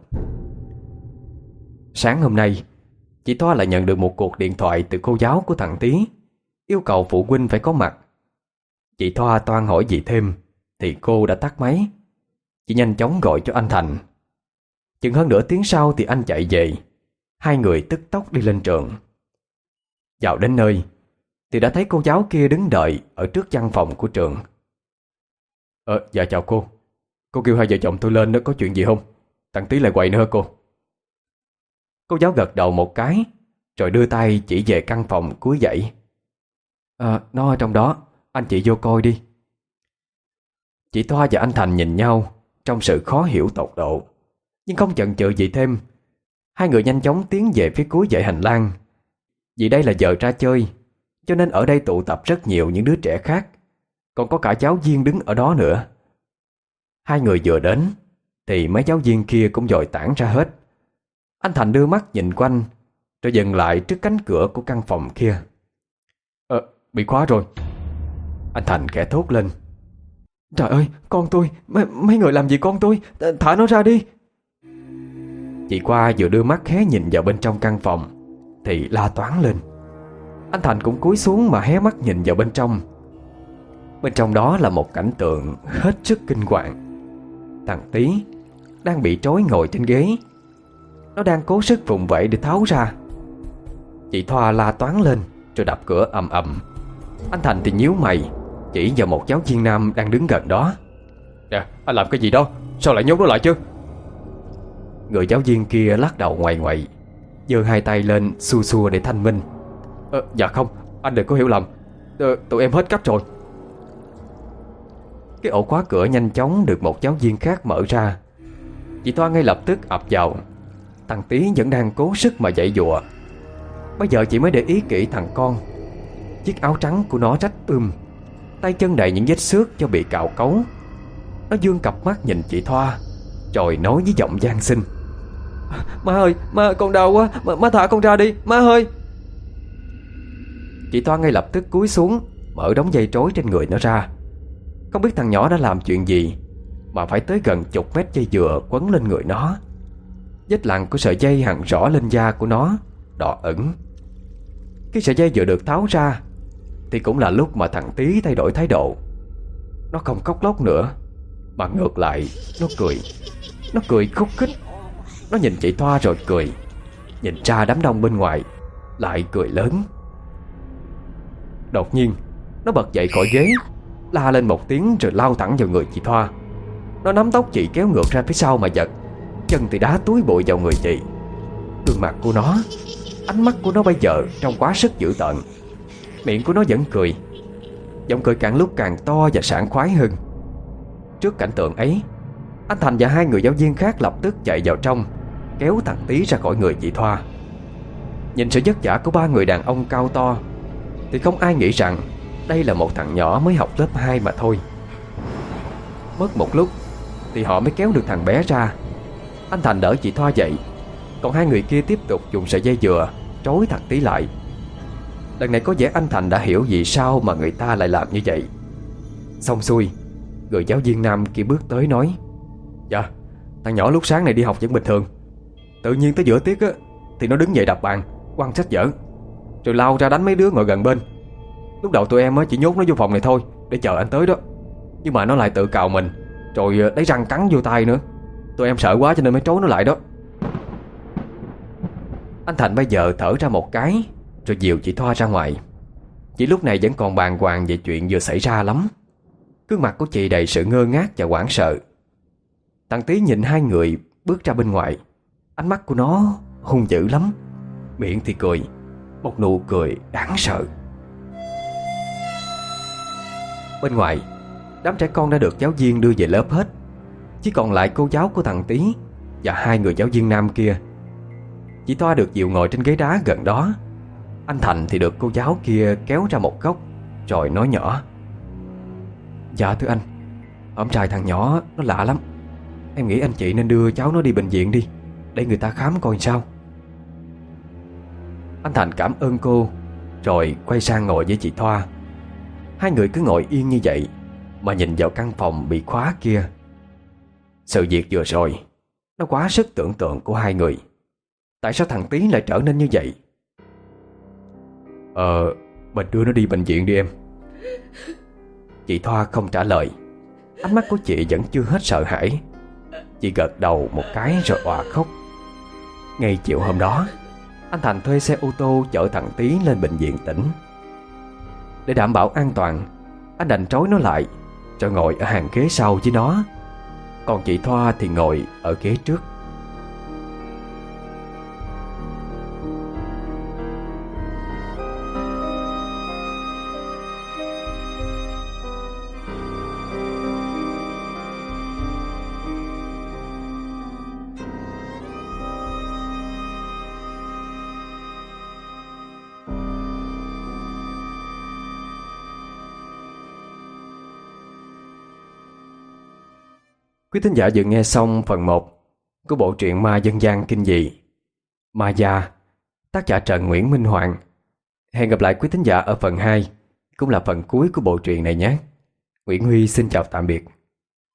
Sáng hôm nay, chị Thoa lại nhận được một cuộc điện thoại từ cô giáo của thằng Tí, yêu cầu phụ huynh phải có mặt. Chị Thoa toan hỏi gì thêm thì cô đã tắt máy. Chị nhanh chóng gọi cho anh Thành. Chừng hơn nửa tiếng sau thì anh chạy về. Hai người tức tốc đi lên trường. Vào đến nơi thì đã thấy cô giáo kia đứng đợi ở trước văn phòng của trường. Dạ chào cô. Cô kêu hai vợ chồng tôi lên đó, có chuyện gì không? Thằng Tí lại quậy nữa hả cô? Cô giáo gật đầu một cái, rồi đưa tay chỉ về căn phòng cuối dãy. Nó ở trong đó, anh chị vô coi đi. Chị Thoa và anh Thành nhìn nhau trong sự khó hiểu tột độ, nhưng không chần chừ gì thêm. Hai người nhanh chóng tiến về phía cuối dãy hành lang. Vì đây là giờ ra chơi, cho nên ở đây tụ tập rất nhiều những đứa trẻ khác, còn có cả giáo viên đứng ở đó nữa. Hai người vừa đến thì mấy giáo viên kia cũng dội tản ra hết. Anh Thành đưa mắt nhìn quanh, rồi dừng lại trước cánh cửa của căn phòng kia. Bị khóa rồi. Anh Thành khẽ thốt lên. Trời ơi, con tôi, mấy người làm gì con tôi, thả nó ra đi. Chị Qua vừa đưa mắt khé nhìn vào bên trong căn phòng thì la toáng lên. Anh Thành cũng cúi xuống mà hé mắt nhìn vào bên trong. Bên trong đó là một cảnh tượng hết sức kinh hoàng. Thằng Tí đang bị trói ngồi trên ghế. Nó đang cố sức vùng vẫy để tháo ra. Chị Thoa la toáng lên rồi đập cửa ầm ầm. Anh Thành thì nhíu mày chỉ vào một giáo viên nam đang đứng gần đó. Nè, anh làm cái gì đó? Sao lại nhốt nó lại chứ? Người giáo viên kia lắc đầu ngoại ngoại, giơ hai tay lên xua xua để thanh minh. Dạ không, anh đừng có hiểu lầm. Tụi em hết cách rồi. Cái ổ khóa cửa nhanh chóng được một giáo viên khác mở ra. Chị Thoa ngay lập tức ập vào. Thằng Tí vẫn đang cố sức mà giãy giụa. Bây giờ chị mới để ý kỹ thằng con. Chiếc áo trắng của nó rách tay chân đầy những vết xước do bị cào cấu. Nó dương cặp mắt nhìn chị Thoa, rồi nói với giọng van xin. Má ơi, má con đau quá, má thả con ra đi, má ơi. Chị Thoa ngay lập tức cúi xuống, mở đống dây trối trên người nó ra. Không biết thằng nhỏ đã làm chuyện gì mà phải tới gần chục mét dây dừa quấn lên người nó. Vết lằn của sợi dây hằn rõ lên da của nó, đỏ ửng. Khi sợi dây vừa được tháo ra thì cũng là lúc mà thằng Tí thay đổi thái độ. Nó không khóc lóc nữa, mà ngược lại nó cười. Nó cười khúc khích. Nó nhìn chị Thoa rồi cười, nhìn ra đám đông bên ngoài lại cười lớn. Đột nhiên nó bật dậy khỏi ghế, la lên một tiếng rồi lao thẳng vào người chị Thoa. Nó nắm tóc chị kéo ngược ra phía sau mà giật, chân thì đá túi bụi vào người chị. Gương mặt của nó, ánh mắt của nó bây giờ trông quá sức dữ tợn. Miệng của nó vẫn cười, giọng cười càng lúc càng to và sảng khoái hơn. Trước cảnh tượng ấy, anh Thành và hai người giáo viên khác lập tức chạy vào trong, kéo thằng Tí ra khỏi người chị Thoa. Nhìn sự vất vả của ba người đàn ông cao to thì không ai nghĩ rằng đây là một thằng nhỏ mới học lớp 2 mà thôi. Mất một lúc thì họ mới kéo được thằng bé ra. Anh Thành đỡ chị Thoa dậy, còn hai người kia tiếp tục dùng sợi dây dừa trói thằng Tí lại. Lần này có vẻ anh Thành đã hiểu vì sao mà người ta lại làm như vậy. Xong xuôi, người giáo viên nam kia bước tới nói: "Dạ, thằng nhỏ lúc sáng này đi học vẫn bình thường. Tự nhiên tới giữa tiết á thì nó đứng dậy đập bàn, quăng sách vở, rồi lao ra đánh mấy đứa ngồi gần bên. Lúc đầu tụi em chỉ nhốt nó vô phòng này thôi để chờ anh tới đó, nhưng mà nó lại tự cào mình, rồi lấy răng cắn vô tay nữa. Tụi em sợ quá cho nên mới trối nó lại đó." Anh Thành bây giờ thở ra một cái rồi dìu chị Thoa ra ngoài. Chị lúc này vẫn còn bàng hoàng về chuyện vừa xảy ra lắm. Gương mặt của chị đầy sự ngơ ngác và hoảng sợ. Thằng Tí nhìn hai người bước ra bên ngoài, ánh mắt của nó hung dữ lắm, miệng thì cười, một nụ cười đáng sợ. Bên ngoài, đám trẻ con đã được giáo viên đưa về lớp hết, chỉ còn lại cô giáo của thằng Tí và hai người giáo viên nam kia. Chị Thoa được dìu ngồi trên ghế đá gần đó. Anh Thành thì được cô giáo kia kéo ra một góc rồi nói nhỏ: "Dạ thưa anh, hôm trai thằng nhỏ nó lạ lắm. Em nghĩ anh chị nên đưa cháu nó đi bệnh viện đi, để người ta khám coi sao." Anh Thành cảm ơn cô rồi quay sang ngồi với chị Thoa. Hai người cứ ngồi yên như vậy mà nhìn vào căn phòng bị khóa kia. Sự việc vừa rồi nó quá sức tưởng tượng của hai người. Tại sao thằng Tí lại trở nên như vậy? Mình đưa nó đi bệnh viện đi em." Chị Thoa không trả lời. Ánh mắt của chị vẫn chưa hết sợ hãi. Chị gật đầu một cái rồi òa khóc. Ngay chiều hôm đó, anh Thành thuê xe ô tô chở thằng Tí lên bệnh viện tỉnh. Để đảm bảo an toàn, anh đành trói nó lại rồi ngồi ở hàng ghế sau với nó. Còn chị Thoa thì ngồi ở ghế trước. Quý thính giả vừa nghe xong phần 1 của bộ truyện ma dân gian kinh dị Ma Gia, tác giả Trần Nguyễn Minh Hoàng. Hẹn gặp lại quý thính giả ở phần 2, cũng là phần cuối của bộ truyện này nhé. Nguyễn Huy xin chào tạm biệt.